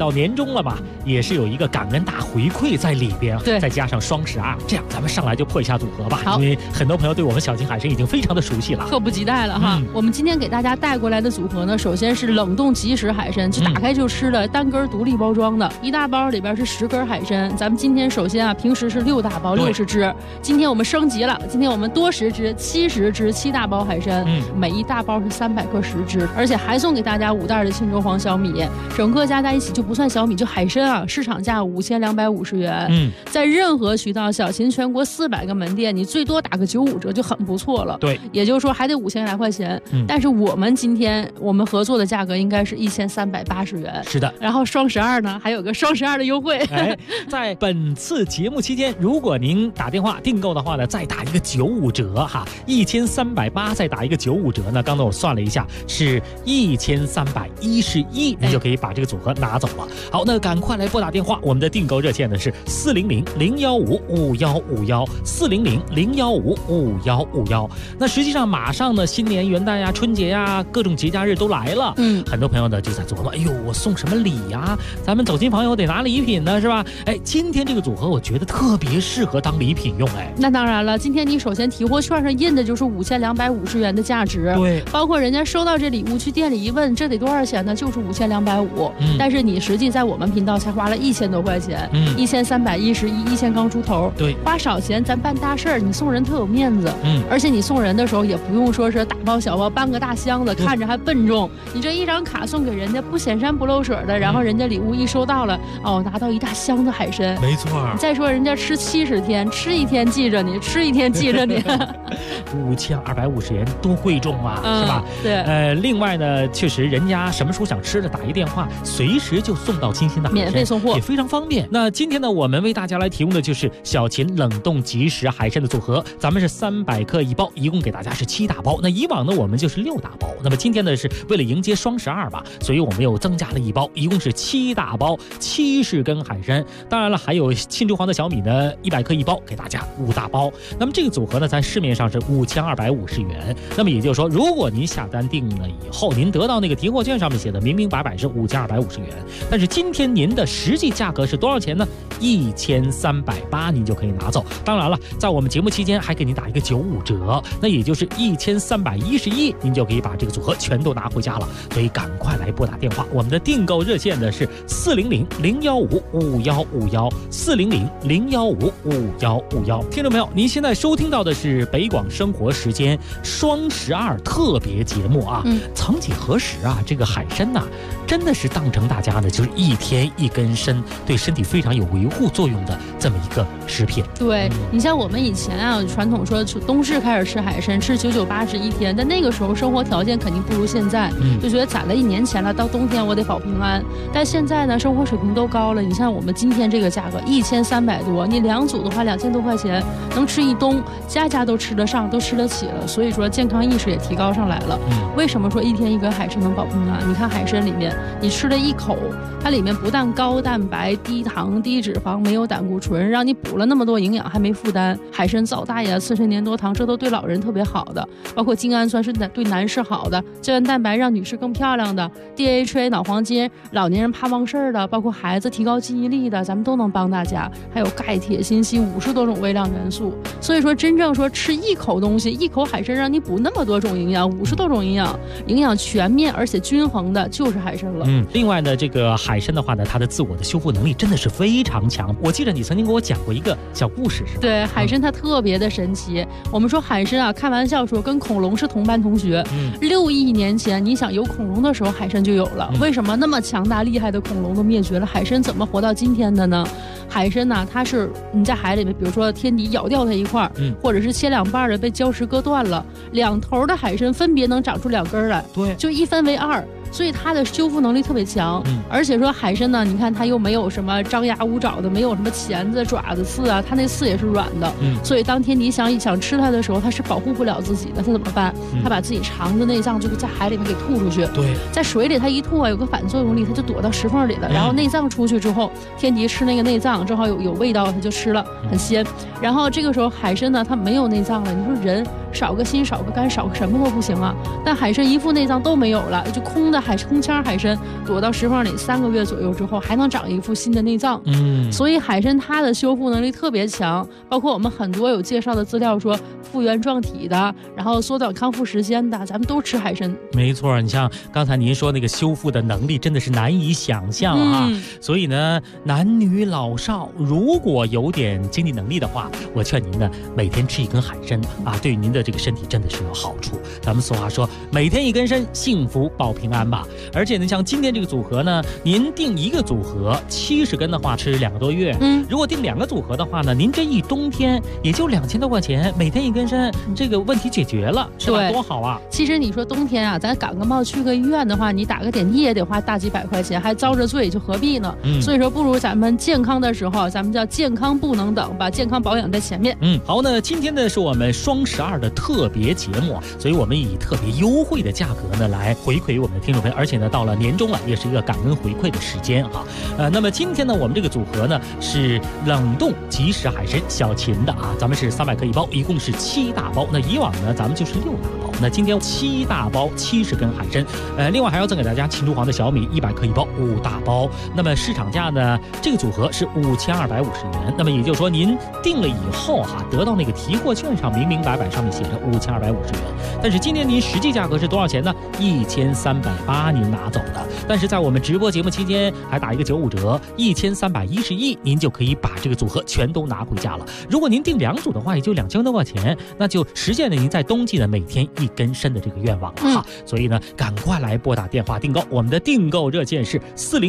到年终了吧，也是有一个感恩大回馈在里边，
对，
再加上双12，这样咱们上来就破一下组合吧。
好，
因为很多朋友对我们小秦海参已经非常的熟悉了，
迫不及待了哈。我们今天给大家带过来的组合呢，首先是冷冻即食海参，就打开就吃的，单根独立包装的，一大包里边是10根海参。咱们今天首先啊，平时是6大包60只，今天我们升级了，今天我们多10只70只7大包海参，每一大包是300克10只，而且还送给大家5袋的青州黄小米，整个加在一起就不算小米，就海参啊，市场价5250元。在任何渠道，小秦全国400个门店，你最多打个95折就很不错了。
对，
也就是说还得5000来块钱。但是我们今天我们合作的价格应该是1380元。
是的。
然后双12呢，还有个双12的优惠。
在本次节目期间，如果您打电话订购的话呢，再打一个95折哈，1380再打一个95折呢，刚才我算了一下是1311，你就可以把这个组合拿走了。好，那赶快来拨打电话，我们的订购热线呢是400-015-5151，400-015-5151。那实际上马上呢，新年元旦呀、春节呀，各种节假日都来了。很多朋友呢就在琢磨，哎呦，我送什么礼呀？咱们走亲访友得拿礼品呢，是吧？今天这个组合我觉得特别适合当礼品用。
那当然了，今天你首先提货券上印的就是5250元的价值，
对，
包括人家收到这礼物去店里一问，这得多少钱呢？就是5250。但是你实际在我们频道才花了1000多块钱，1311，1000刚出头。
对，
花少钱咱办大事儿，你送人特有面子。而且你送人的时候也不用说是大包小包搬个大箱子，看着还笨重。你这一张卡送给人家，不显山不漏水的，然后人家礼物一收到了，拿到一大箱子海参。
没错。
再说人家吃70天，吃一天记着你，吃一天记着你。
5250元多贵重啊，是吧？
对。
另外呢，确实人家什么时候想吃的，打一电话，随时就送到清新的海参，
免费送货，
也非常方便。那今天呢，我们为大家来提供的就是小秦冷冻即食海参的组合，咱们是300克一包，一共给大家是7大包。那以往呢，我们就是6大包。那么今天呢，是为了迎接双12吧，所以我们又增加了一包，一共是7大包，70根海参。当然了，还有青州黄的小米呢，100克一包，给大家5大包。那么这个组合呢，在市面上是5250元。那么也就是说，如果您下单定了以后，您得到那个提货券上面写的明明白白是5250元，但是今天您的实际价格是多少钱呢？1380，您就可以拿走。当然了，在我们节目期间还给您打一个95折，那也就是1311，您就可以把这个组合全都拿回家了。所以赶快来拨打电话，我们的订购热线呢是400-015-5151，400-015-5151。听众朋友，您现在收听到的是北广生活时间双12特别节目啊。曾几何时啊，这个海参呐，真的是当成大家呢就是一天一根参，对身体非常有维护作用的这么一个食品。
对，你像我们以前啊，传统说冬至开始吃海参，吃99、80一天，但那个时候生活条件肯定不如现在，就觉得攒了1年钱了，到冬天我得保平安。但现在呢，生活水平都高了，你像我们今天这个价格1300多，你2组的话2000多块钱，能吃一冬，家家都吃得上，都吃得起了。所以说健康意识也提高上来了。为什么说一天一根海参能保平安？你看海参里面，你吃了一口，它里面不但高蛋白、低糖、低脂肪，没有胆固醇，让你补了那么多营养还没负担。海参皂大爷、刺参粘多糖，这都对老人特别好的，包括精氨酸是对男士好的，胶原蛋白让女士更漂亮的， DHA 脑黄金，老年人怕忘事儿的，包括孩子提高记忆力的，咱们都能帮大家。还有钙、铁、锌、硒50多种微量元素。所以说真正说吃一口东西，一口海参让你补那么多种营养，50多种营养，营养全面而且均衡的就是海参了。
另外呢，这个海参的话呢，它的自我的修复能力真的是非常强。我记得你曾经给我讲过一个小故事，是吧？
对，海参它特别的神奇。我们说海参啊，开玩笑说跟恐龙是同班同学。6亿年前，你想有恐龙的时候，海参就有了。为什么那么强大厉害的恐龙都灭绝了，海参怎么活到今天的呢？海参呢，它是你在海里面，比如说天敌咬掉它一块，或者是切2半的被礁石割断了，2头的海参分别能长出2根来，
对，
就1分为2。所以它的修复能力特别强，而且说海参呢，你看它又没有什么张牙舞爪的，没有什么钳子、爪子、刺啊，它那刺也是软的，所以当天敌想吃它的时候，它是保护不了自己的，它怎么办？它把自己肠子、内脏就在海里面给吐出去。
对，
在水里它一吐啊，有个反作用力，它就躲到石缝里了。然后内脏出去之后，天敌吃那个内脏，正好有味道，它就吃了，很鲜。然后这个时候海参呢，它没有内脏了，你说人少个心少个肝少个什么都不行啊。但海参一副内脏都没有了，就空腔海参躲到石缝里3个月左右之后，还能长一副新的内脏。所以海参它的修复能力特别强，包括我们很多有介绍的资料说复原状体的，然后缩短康复时间的，咱们都吃海参。
没错，你像刚才您说那个修复的能力真的是难以想象啊。所以呢，男女老少如果有点经济能力的话，我劝您呢每天吃1根海参啊，对于您的这个身体真的是有好处。咱们俗话说每天1根参，幸福保平安吧。而且呢，像今天这个组合呢，您订1个组合70根的话，吃2个多月。如果订2个组合的话呢，您这一冬天也就2000多块钱，每天1根参，这个问题解决了，是吧？多好啊！
其实你说冬天啊，咱感个冒去个医院的话，你打个点滴也得花大几百块钱，还遭着罪，就何必呢？所以说不如咱们健康的时候，咱们叫健康不能等，把健康保养在前面。
好，那今天呢是我们双12的特别节目，所以我们以特别优惠的价格呢来回馈我们的听众朋友，而且呢到了年终了，也是一个感恩回馈的时间哈。那么今天呢，我们这个组合呢是冷冻即食海参小秦的啊，咱们是300克1包，一共是7大包。那以往呢咱们就是6大包，那今天7大包70根海参，另外还要赠给大家秦珠黄的小米100克1包5大包。那么市场价呢，这个组合是5250元。那么也就是说，您订了以后哈，得到那个提货券上明明白白上面写着5250元，但是今天您实际价格是多少钱呢？1380您拿走的。但是在我们直播节目期间还打一个95折，1311，您就可以把这个组合全都拿回家了。如果您订2组的话，也就2000多块钱，那就实现了您在冬季的每天1根参的这个愿望了哈。所以呢，赶快来拨打电话订购，我们的订购热线是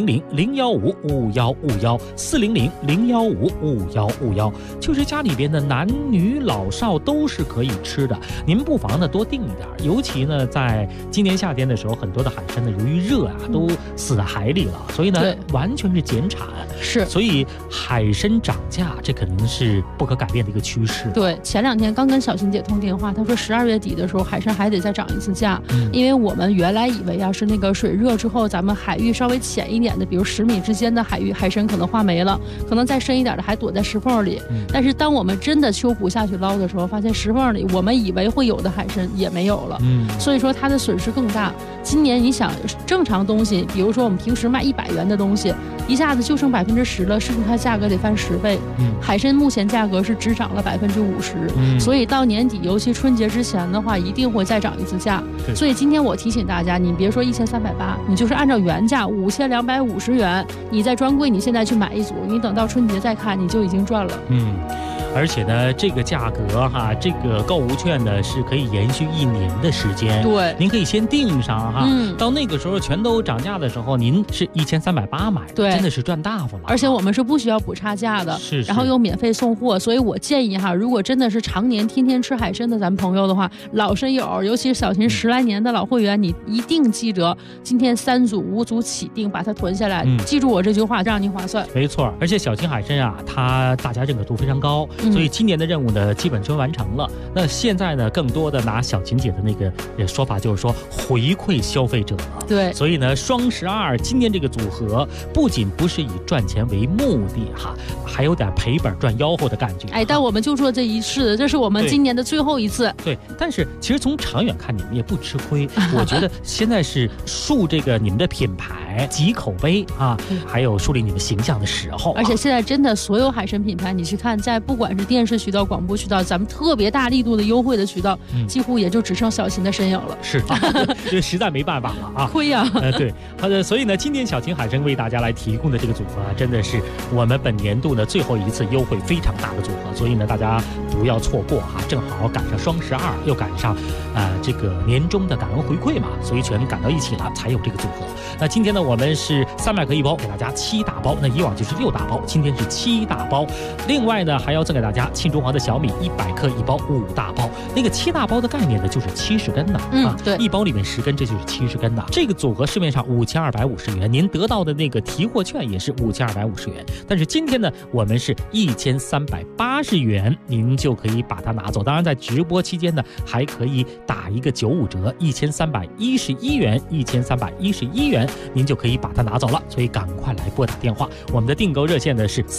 400-015-5151，400-015-5151，就是家里边的男女老少都是可以吃的。您不妨呢多订一点，尤其呢在今年夏天的时候，很多的海参呢由于热啊都死在海里了，所以呢完全是减产。
是，
所以海参涨价，这肯定是不可改变的一个趋势。
对，前2天刚跟小秦姐通电话，她说12月底的时候海参还得再涨一次价，因为我们原来以为啊是那个水热之后，咱们海域稍微浅一点的，比如10米之间的海域海参可能化没了，可能再深一点的还躲在石缝里。但是当我们真的秋捕下去捞的时候，发现石缝里我们以为会有的海参也没有了。所以说它的损失更大。今年你想正常东西，比如说我们平时卖100元的东西，一下子就剩10%了，是不是它价格得翻10倍？海参目前价格是只涨了50%，所以到年底，尤其春节之前的话，一定会再涨一次价。所以今天我提醒大家，你别说1380，你就是按照原价5250元，你在专柜你现在去买1组，你等到春节再看，你就已经赚了。
而且呢，这个价格哈，这个购物券呢是可以延续1年的时间。
对，
您可以先订上哈，到那个时候全都涨价的时候，您是1380买，
对，
真的是赚大发了。
而且我们是不需要补差价的，然后又免费送货，所以我建议哈，如果真的是常年天天吃海参的咱们朋友的话，老参友，尤其是小秦10来年的老会员，你一定记得今天3组5组起订，把它囤下来，记住我这句话，让您划算。
没错，而且小秦海参啊，它大家认可度非常高。所以今年的任务呢，基本就完成了。那现在呢，更多的拿小秦姐的那个说法，就是说回馈消费者。
对，
所以呢，双12今天这个组合不仅不是以赚钱为目的哈，还有点赔本赚吆喝的感觉。
但我们就做这一次，这是我们今年的最后一次。
对，但是其实从长远看，你们也不吃亏。我觉得现在是树这个你们的品牌、集口碑啊，还有树立你们形象的时候。
而且现在真的所有海参品牌，你去看，在不管是电视渠道、广播渠道，咱们特别大力度的优惠的渠道，几乎也就只剩小秦的身影了。
是，这实在没办法了啊，
亏呀。
对，好的，所以呢，今天小秦海参为大家来提供的这个组合啊，真的是我们本年度的最后一次优惠非常大的组合，所以呢，大家不要错过哈，正好赶上双12，又赶上这个年终的感恩回馈嘛，所以全赶到一起了，才有这个组合。那今天呢，我们是300克1包，给大家7大包，那以往就是6大包，今天是7大包。另外呢，还要赠给大家庆中华的小米100克1包5大包。那个7大包的概念呢，就是70根的
对
，1包里面10根，这就是70根的。这个组合市面上5250元，您得到的那个提货券也是5250元。但是今天呢，我们是1380元，您就可以把它拿走。当然，在直播期间呢，还可以打一个95折，1311元，1311元，您就就可以把它拿走了。所以赶快来拨打电话，我们的订购热线呢是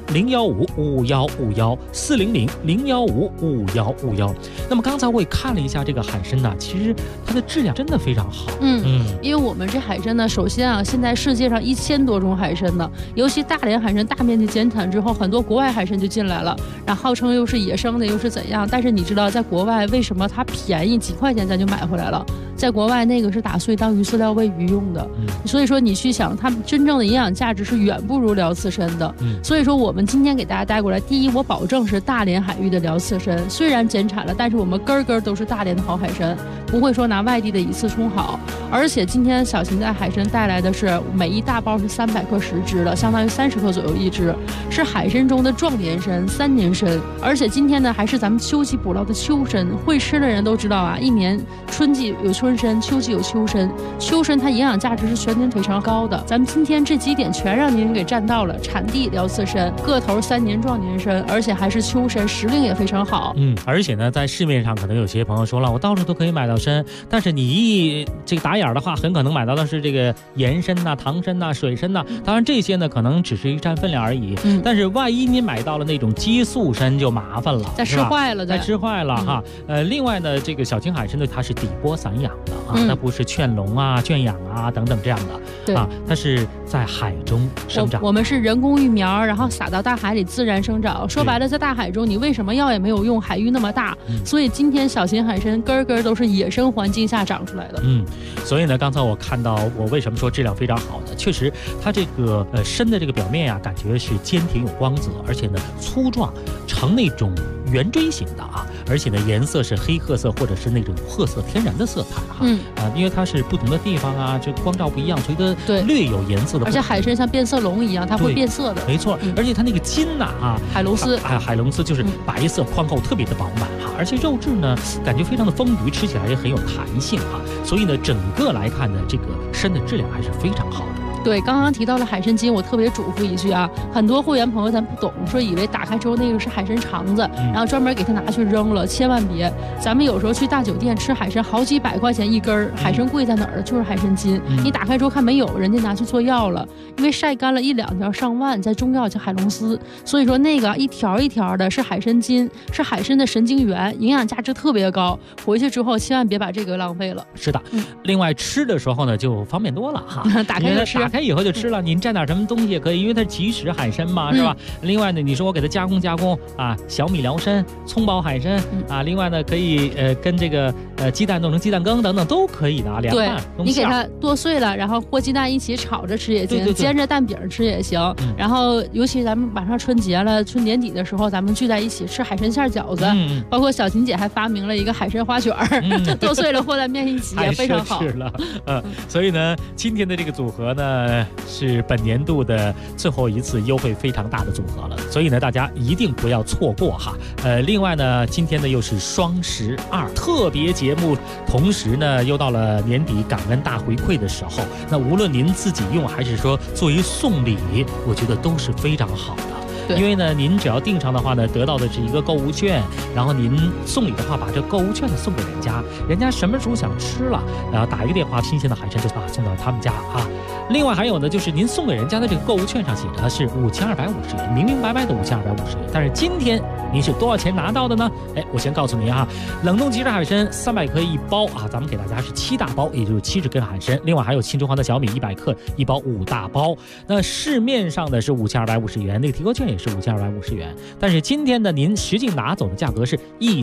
400-015-5151，400-015-5151。那么刚才我也看了一下这个海参呢，其实它的质量真的非常好。
因为我们这海参呢，首先啊，现在世界上1000多种海参呢，尤其大连海参大面积减产之后，很多国外海参就进来了，然后号称又是野生的，又是怎样？但是你知道，在国外为什么它便宜，几块钱咱就买回来了？在国外那个是打碎当鱼饲料喂鱼用的，所以说你去想，它真正的营养价值是远不如辽刺参的。所以说我们今天给大家带过来，第一，我保证是大连海域的辽刺参，虽然减产了，但是我们根根都是大连的好海参，不会说拿外地的以次充好。而且今天小秦在海参带来的是每一大包是300克10只的，相当于30克左右一只，是海参中的壮年参、3年参。而且今天呢，还是咱们秋季捕捞的秋参，会吃的人都知道啊，一年春季有春参，秋季有秋参，秋参它营养价值是全年非常高的。咱们今天这几点全让您给占到了，产地辽刺参，个头3年壮年参，而且还是秋参，时令也非常好。
而且呢，在市面上可能有些朋友说了，我到处都可以买到参，但是你一这个打眼的话，很可能买到的是这个盐参呐、糖参呐、水参呐，当然这些呢可能只是一占分量而已。但是万一你买到了那种激素参就麻烦了，
再吃坏了，
再吃坏了哈。另外呢，这个小青海参呢，它是底波散养的啊，它不是圈笼啊、圈养啊等等这样的啊，它是在海中生长。
我们是人工育苗，然后撒到大海里自然生长。说白了，在大海中你为什么药也没有用？海域那么大，所以今天小秦海参根根都是野生环境下长出来的。
所以呢，刚才我看到，我为什么说质量非常好呢？确实，它这个参的这个表面呀，感觉是坚挺有光泽，而且呢粗壮，呈那种圆锥形的啊，而且呢颜色是黑褐色或者是那种褐色天然的色彩哈。因为它是不同的地方啊，这光照不一样，所以它略有颜色的。
而且海参像变色龙一样，它会变色的。
没错，而且它那个筋呐
海龙丝，
海龙丝就是白色宽厚，特别的饱满哈，而且肉质呢感觉非常的丰腴，吃起来也很有弹性哈。所以呢，整个来看呢，这个参的质量还是非常好的。
对，刚刚提到了海参筋，我特别嘱咐一句啊，很多会员朋友咱不懂，说以为打开之后那个是海参肠子，然后专门给它拿去扔了，千万别。咱们有时候去大酒店吃海参，好几百块钱一根，海参贵在哪儿？就是海参筋。你打开之后看没有，人家拿去做药了，因为晒干了1、2条上万，在中药叫海龙丝，所以说那个一条一条的是海参筋，是海参的神经元，营养价值特别高。回去之后千万别把这个浪费了。
是的，另外吃的时候呢就方便多了哈，
打开就吃。
打开以后就吃了，您蘸点什么东西也可以，因为它是即食海参嘛，是吧？另外呢，你说我给它加工啊，小米辽参、葱爆海参啊，另外呢可以跟这个鸡蛋弄成鸡蛋羹等等都可以的啊，凉拌。
你给它剁碎了，然后和鸡蛋一起炒着吃也行，煎着蛋饼吃也行。然后尤其咱们马上春节了，春年底的时候，咱们聚在一起吃海参馅饺子，包括小秦姐还发明了一个海参花卷剁碎了和在面一起也非常好。
太奢侈了，所以呢，今天的这个组合呢，是本年度的最后一次优惠非常大的组合了，所以呢，大家一定不要错过哈。另外呢，今天呢又是双12特别节目，同时呢又到了年底感恩大回馈的时候，那无论您自己用还是说作为送礼，我觉得都是非常好的。因为呢，您只要订上的话呢，得到的是一个购物券，然后您送礼的话，把这购物券呢送给人家，人家什么时候想吃了，然后打一个电话，新鲜的海参就送到他们家啊。另外还有呢，就是您送给人家的这个购物券上写的是5250元，明明白白的5250元，但是今天您是多少钱拿到的呢？我先告诉您哈，冷冻即食海参300克一包啊，咱们给大家是7大包，也就是70根海参，另外还有青城黄的小米100克一包5大包。那市面上的是5250元，那个提购券也是5250元，但是今天呢，您实际拿走的价格是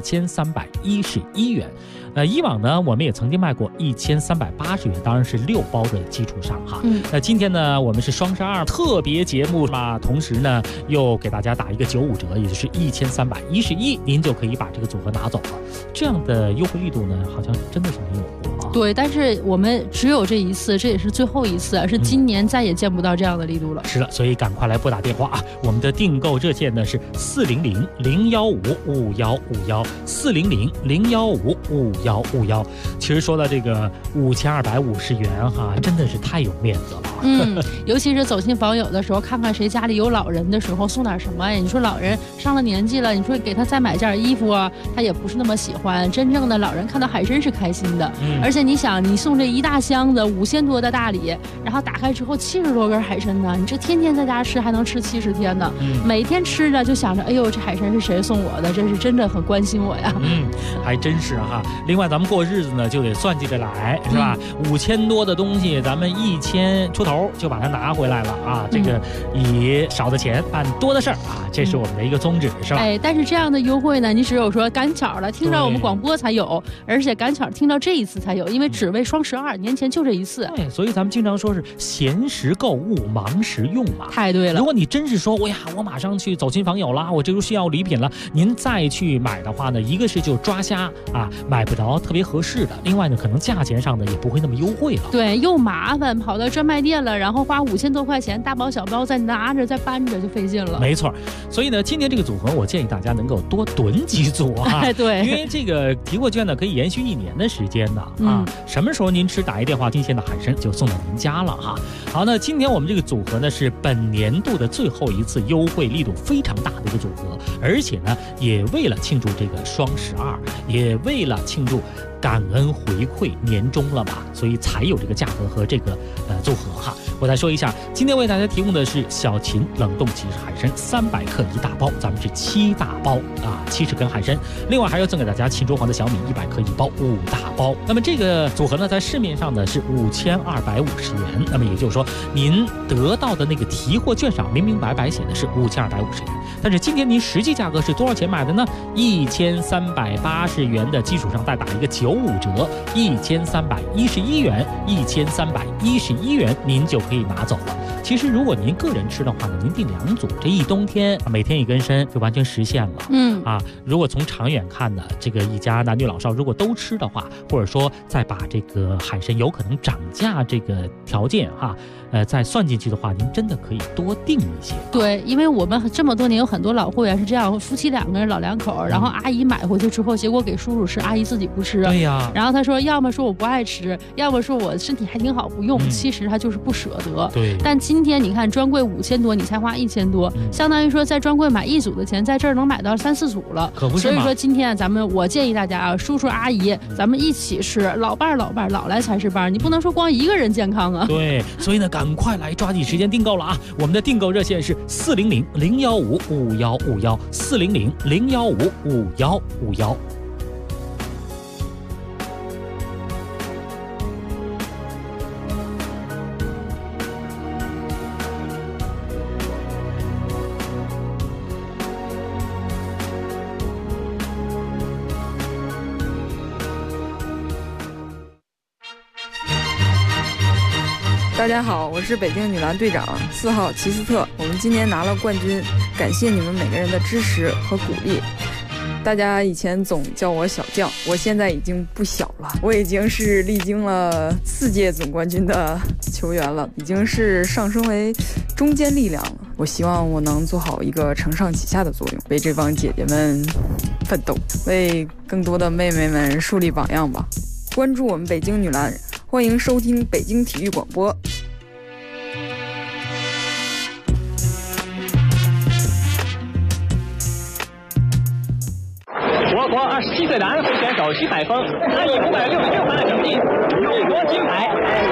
1311元。以往呢，我们也曾经卖过1380元，当然是6包的基础上哈。那今天呢，我们是双12特别节目嘛，同时呢又给大家打一个95折，也就是1311，您就可以把这个组合拿走了。这样的优惠力度呢，好像真的是没有过啊。
对，但是我们只有这一次，这也是最后一次，是今年再也见不到这样的力度了。
是的，所以赶快来拨打电话啊！我们的订购热线呢是400-015-5151，400-015-5151。其实说到这个5250元哈，真的是太有面子了。
尤其是走亲访友的时候，看看谁家里有老人的时候送点什么呀？你说老人上了年纪了，你说给他再买件衣服啊，他也不是那么喜欢。真正的老人看到海参是开心的，而且且你想，你送这一大箱子5000多的大礼，然后打开之后70多根海参呢，你这天天在家吃还能吃70天呢。每天吃着就想着，哎呦，这海参是谁送我的？这是真的很关心我呀。
还真是哈。另外，咱们过日子呢就得算计着来，是吧？5000多的东西，咱们1000出头就把它拿回来了啊。这个以少的钱办多的事儿啊，这是我们的一个宗旨，是吧？
哎，但是这样的优惠呢，你只有说赶巧了听到我们广播才有，而且赶巧听到这一次才有，因为只为双12，年前就这一次。
对，所以咱们经常说是闲时购物，忙时用嘛。
太对了。
如果你真是说，我马上去走亲访友啦，我这就需要礼品了，您再去买的话呢，一个是就抓瞎啊，买不着特别合适的；另外呢，可能价钱上呢也不会那么优惠了。
对，又麻烦，跑到专卖店了，然后花5000多块钱，大包小包再拿着再搬着就费劲了。
没错，所以呢，今天这个组合我建议大家能够多囤几组啊。
对，
因为这个提货券呢可以延续1年的时间的啊。什么时候您只打一电话，新鲜的海参就送到您家了哈。好，那今天我们这个组合呢是本年度的最后一次优惠力度非常大的一个组合，而且呢也为了庆祝这个双12，也为了庆祝感恩回馈年终了嘛，所以才有这个价格和这个组合哈。我再说一下，今天为大家提供的是小秦冷冻即食海参300克1大包，咱们是7大包啊，70根海参。另外还要赠给大家秦州黄的小米100克1包5大包。那么这个组合呢，在市面上呢是5250元，那么也就是说，您得到的那个提货券上明明白白写的是5250元，但是今天您实际价格是多少钱买的呢？1380元的基础上再打一个95折，1311元，1311元您就可以拿走了。其实如果您个人吃的话呢，您订2组，这一冬天每天1根参就完全实现了。如果从长远看呢，这个一家男女老少如果都吃的话，或者说再把这个海参有可能涨价这个条件哈，再算进去的话，您真的可以多订一些。
对，因为我们这么多年有很多老会员是这样，夫妻2个人老两口，然后阿姨买回去之后，结果给叔叔吃，阿姨自己不吃。
对呀。
然后他说，要么说我不爱吃，要么说我身体还挺好不用，其实他就是不舍得。
对。
但今天你看专柜5000多，你才花1000多，相当于说在专柜买1组的钱，在这儿能买到3、4组了。
可不是嘛。
所以说今天我建议大家啊，叔叔阿姨咱们一起吃，老伴老来才是伴，你不能说光一个人健康啊。
对，所以呢，赶快来抓紧时间订购了啊！我们的订购热线是400-015-5151，400-015-5151。
大家好，我是北京女篮队长4号齐斯特，我们今年拿了冠军，感谢你们每个人的支持和鼓励。大家以前总叫我小将，我现在已经不小了，我已经是历经了4届总冠军的球员了，已经是上升为中坚力量了。我希望我能做好一个承上启下的作用，为这帮姐姐们奋斗，为更多的妹妹们树立榜样吧。关注我们北京女篮，欢迎收听北京体育广播。
我国27岁的安徽选手徐海峰，他以566分的成绩勇夺金牌。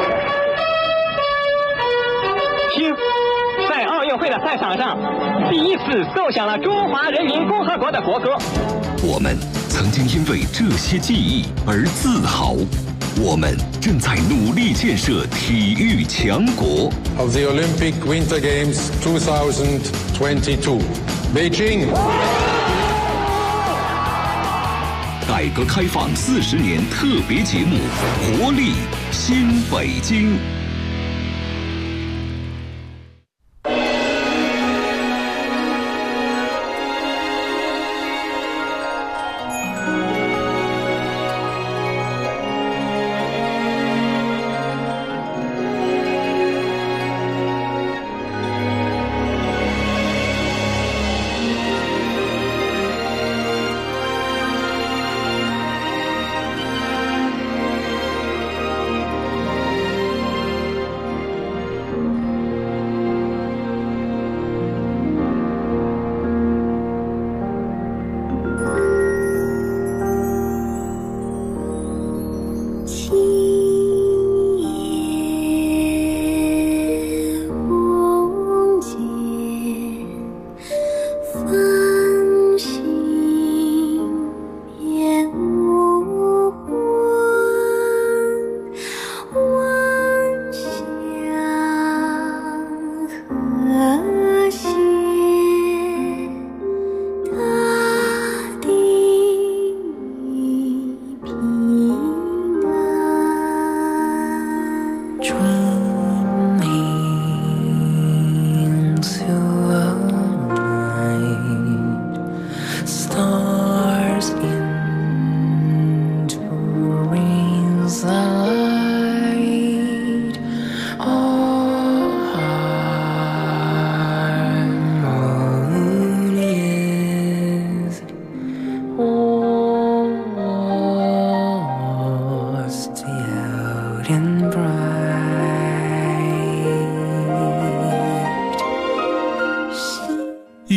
听，在奥运会的赛场上，第一次奏响了中华人民共和国的国歌。
我们曾经因为这些记忆而自豪，我们正在努力建设体育强国。
Of the Olympic Winter Games 2022, Beijing。
改革开放40年特别节目，活力新北京。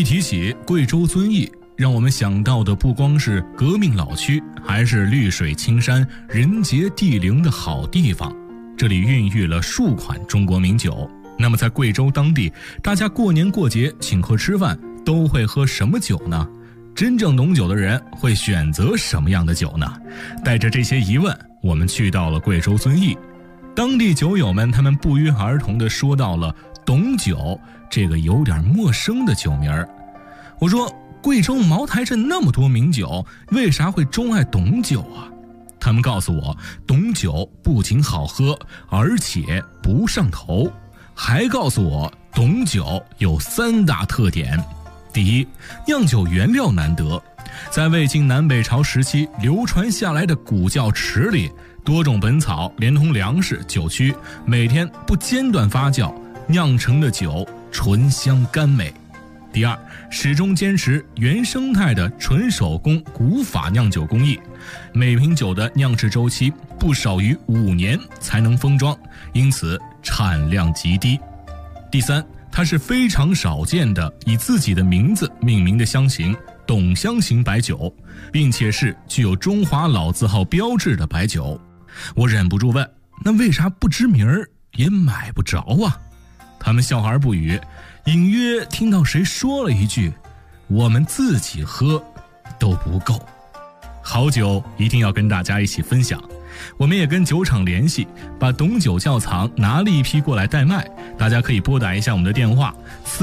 一提起贵州遵义，让我们想到的不光是革命老区，还是绿水青山、人杰地灵的好地方。这里孕育了数款中国名酒。那么在贵州当地，大家过年过节请客吃饭都会喝什么酒呢？真正懂酒的人会选择什么样的酒呢？带着这些疑问，我们去到了贵州遵义。当地酒友们他们不约而同地说到了董酒这个有点陌生的酒名儿。我说，贵州茅台镇那么多名酒，为啥会钟爱董酒啊？他们告诉我，董酒不仅好喝，而且不上头，还告诉我董酒有3大特点。第一，酿酒原料难得，在魏晋南北朝时期流传下来的古窖池里，多种本草连同粮食、酒曲，每天不间断发酵，酿成的酒醇香甘美。第二，始终坚持原生态的纯手工古法酿酒工艺，每瓶酒的酿制周期不少于5年才能封装，因此产量极低。第三，它是非常少见的以自己的名字命名的香型董香型白酒，并且是具有中华老字号标志的白酒。我忍不住问，那为啥不知名儿也买不着啊？他们笑而不语，隐约听到谁说了一句，我们自己喝都不够。好酒一定要跟大家一起分享，我们也跟酒厂联系，把董酒窖藏拿了一批过来代卖，大家可以拨打一下我们的电话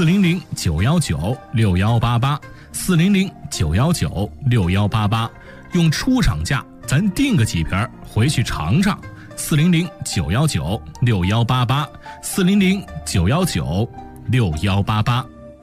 400-919-6188，400-919-6188，用出厂价咱订个几瓶回去尝尝。400-919-6188，400-919-6188。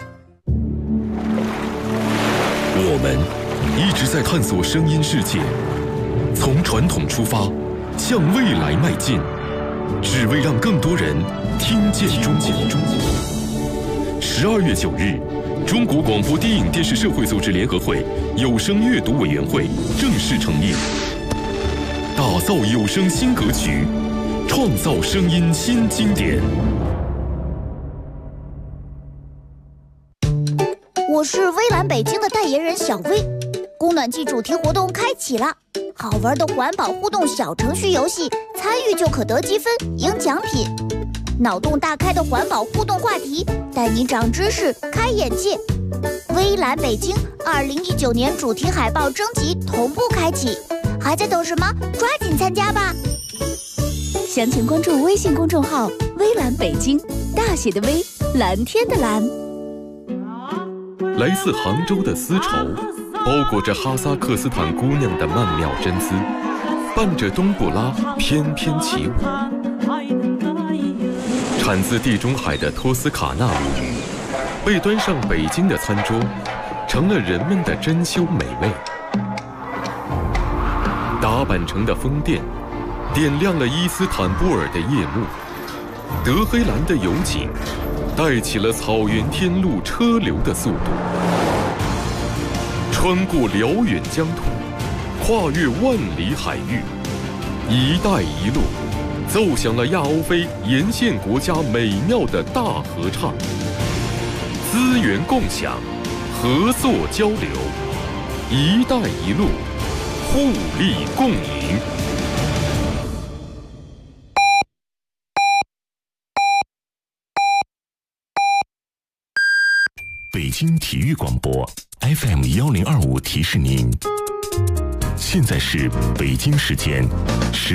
我们一直在探索声音世界，从传统出发，向未来迈进，只为让更多人听见中国。12月9日，中国广播电影电视社会组织联合会有声阅读委员会正式成立，打造有声新格局，创造声音新经典。
我是微蓝北京的代言人小薇，供暖季主题活动开启了，好玩的环保互动小程序游戏，参与就可得积分赢奖品。脑洞大开的环保互动话题，带你长知识开眼界。微蓝北京2019年主题海报征集同步开启，还在等什么？抓紧参加吧！详情关注微信公众号微蓝北京，大写的微，蓝天的蓝。
来自杭州的丝绸，包裹着哈萨克斯坦姑娘的曼妙真姿，伴着冬不拉翩翩起舞。产自地中海的托斯卡纳米，被端上北京的餐桌，成了人们的珍馐美味。打扮成的风电，点亮了伊斯坦布尔的夜幕。德黑兰的油井，带起了草原天路车流的速度。穿过辽远疆土，跨越万里海域，一带一路奏响了亚欧非沿线国家美妙的大合唱。资源共享，合作交流，一带一路，互利共赢。
北京体育广播 FM1025提示您，现在是北京时间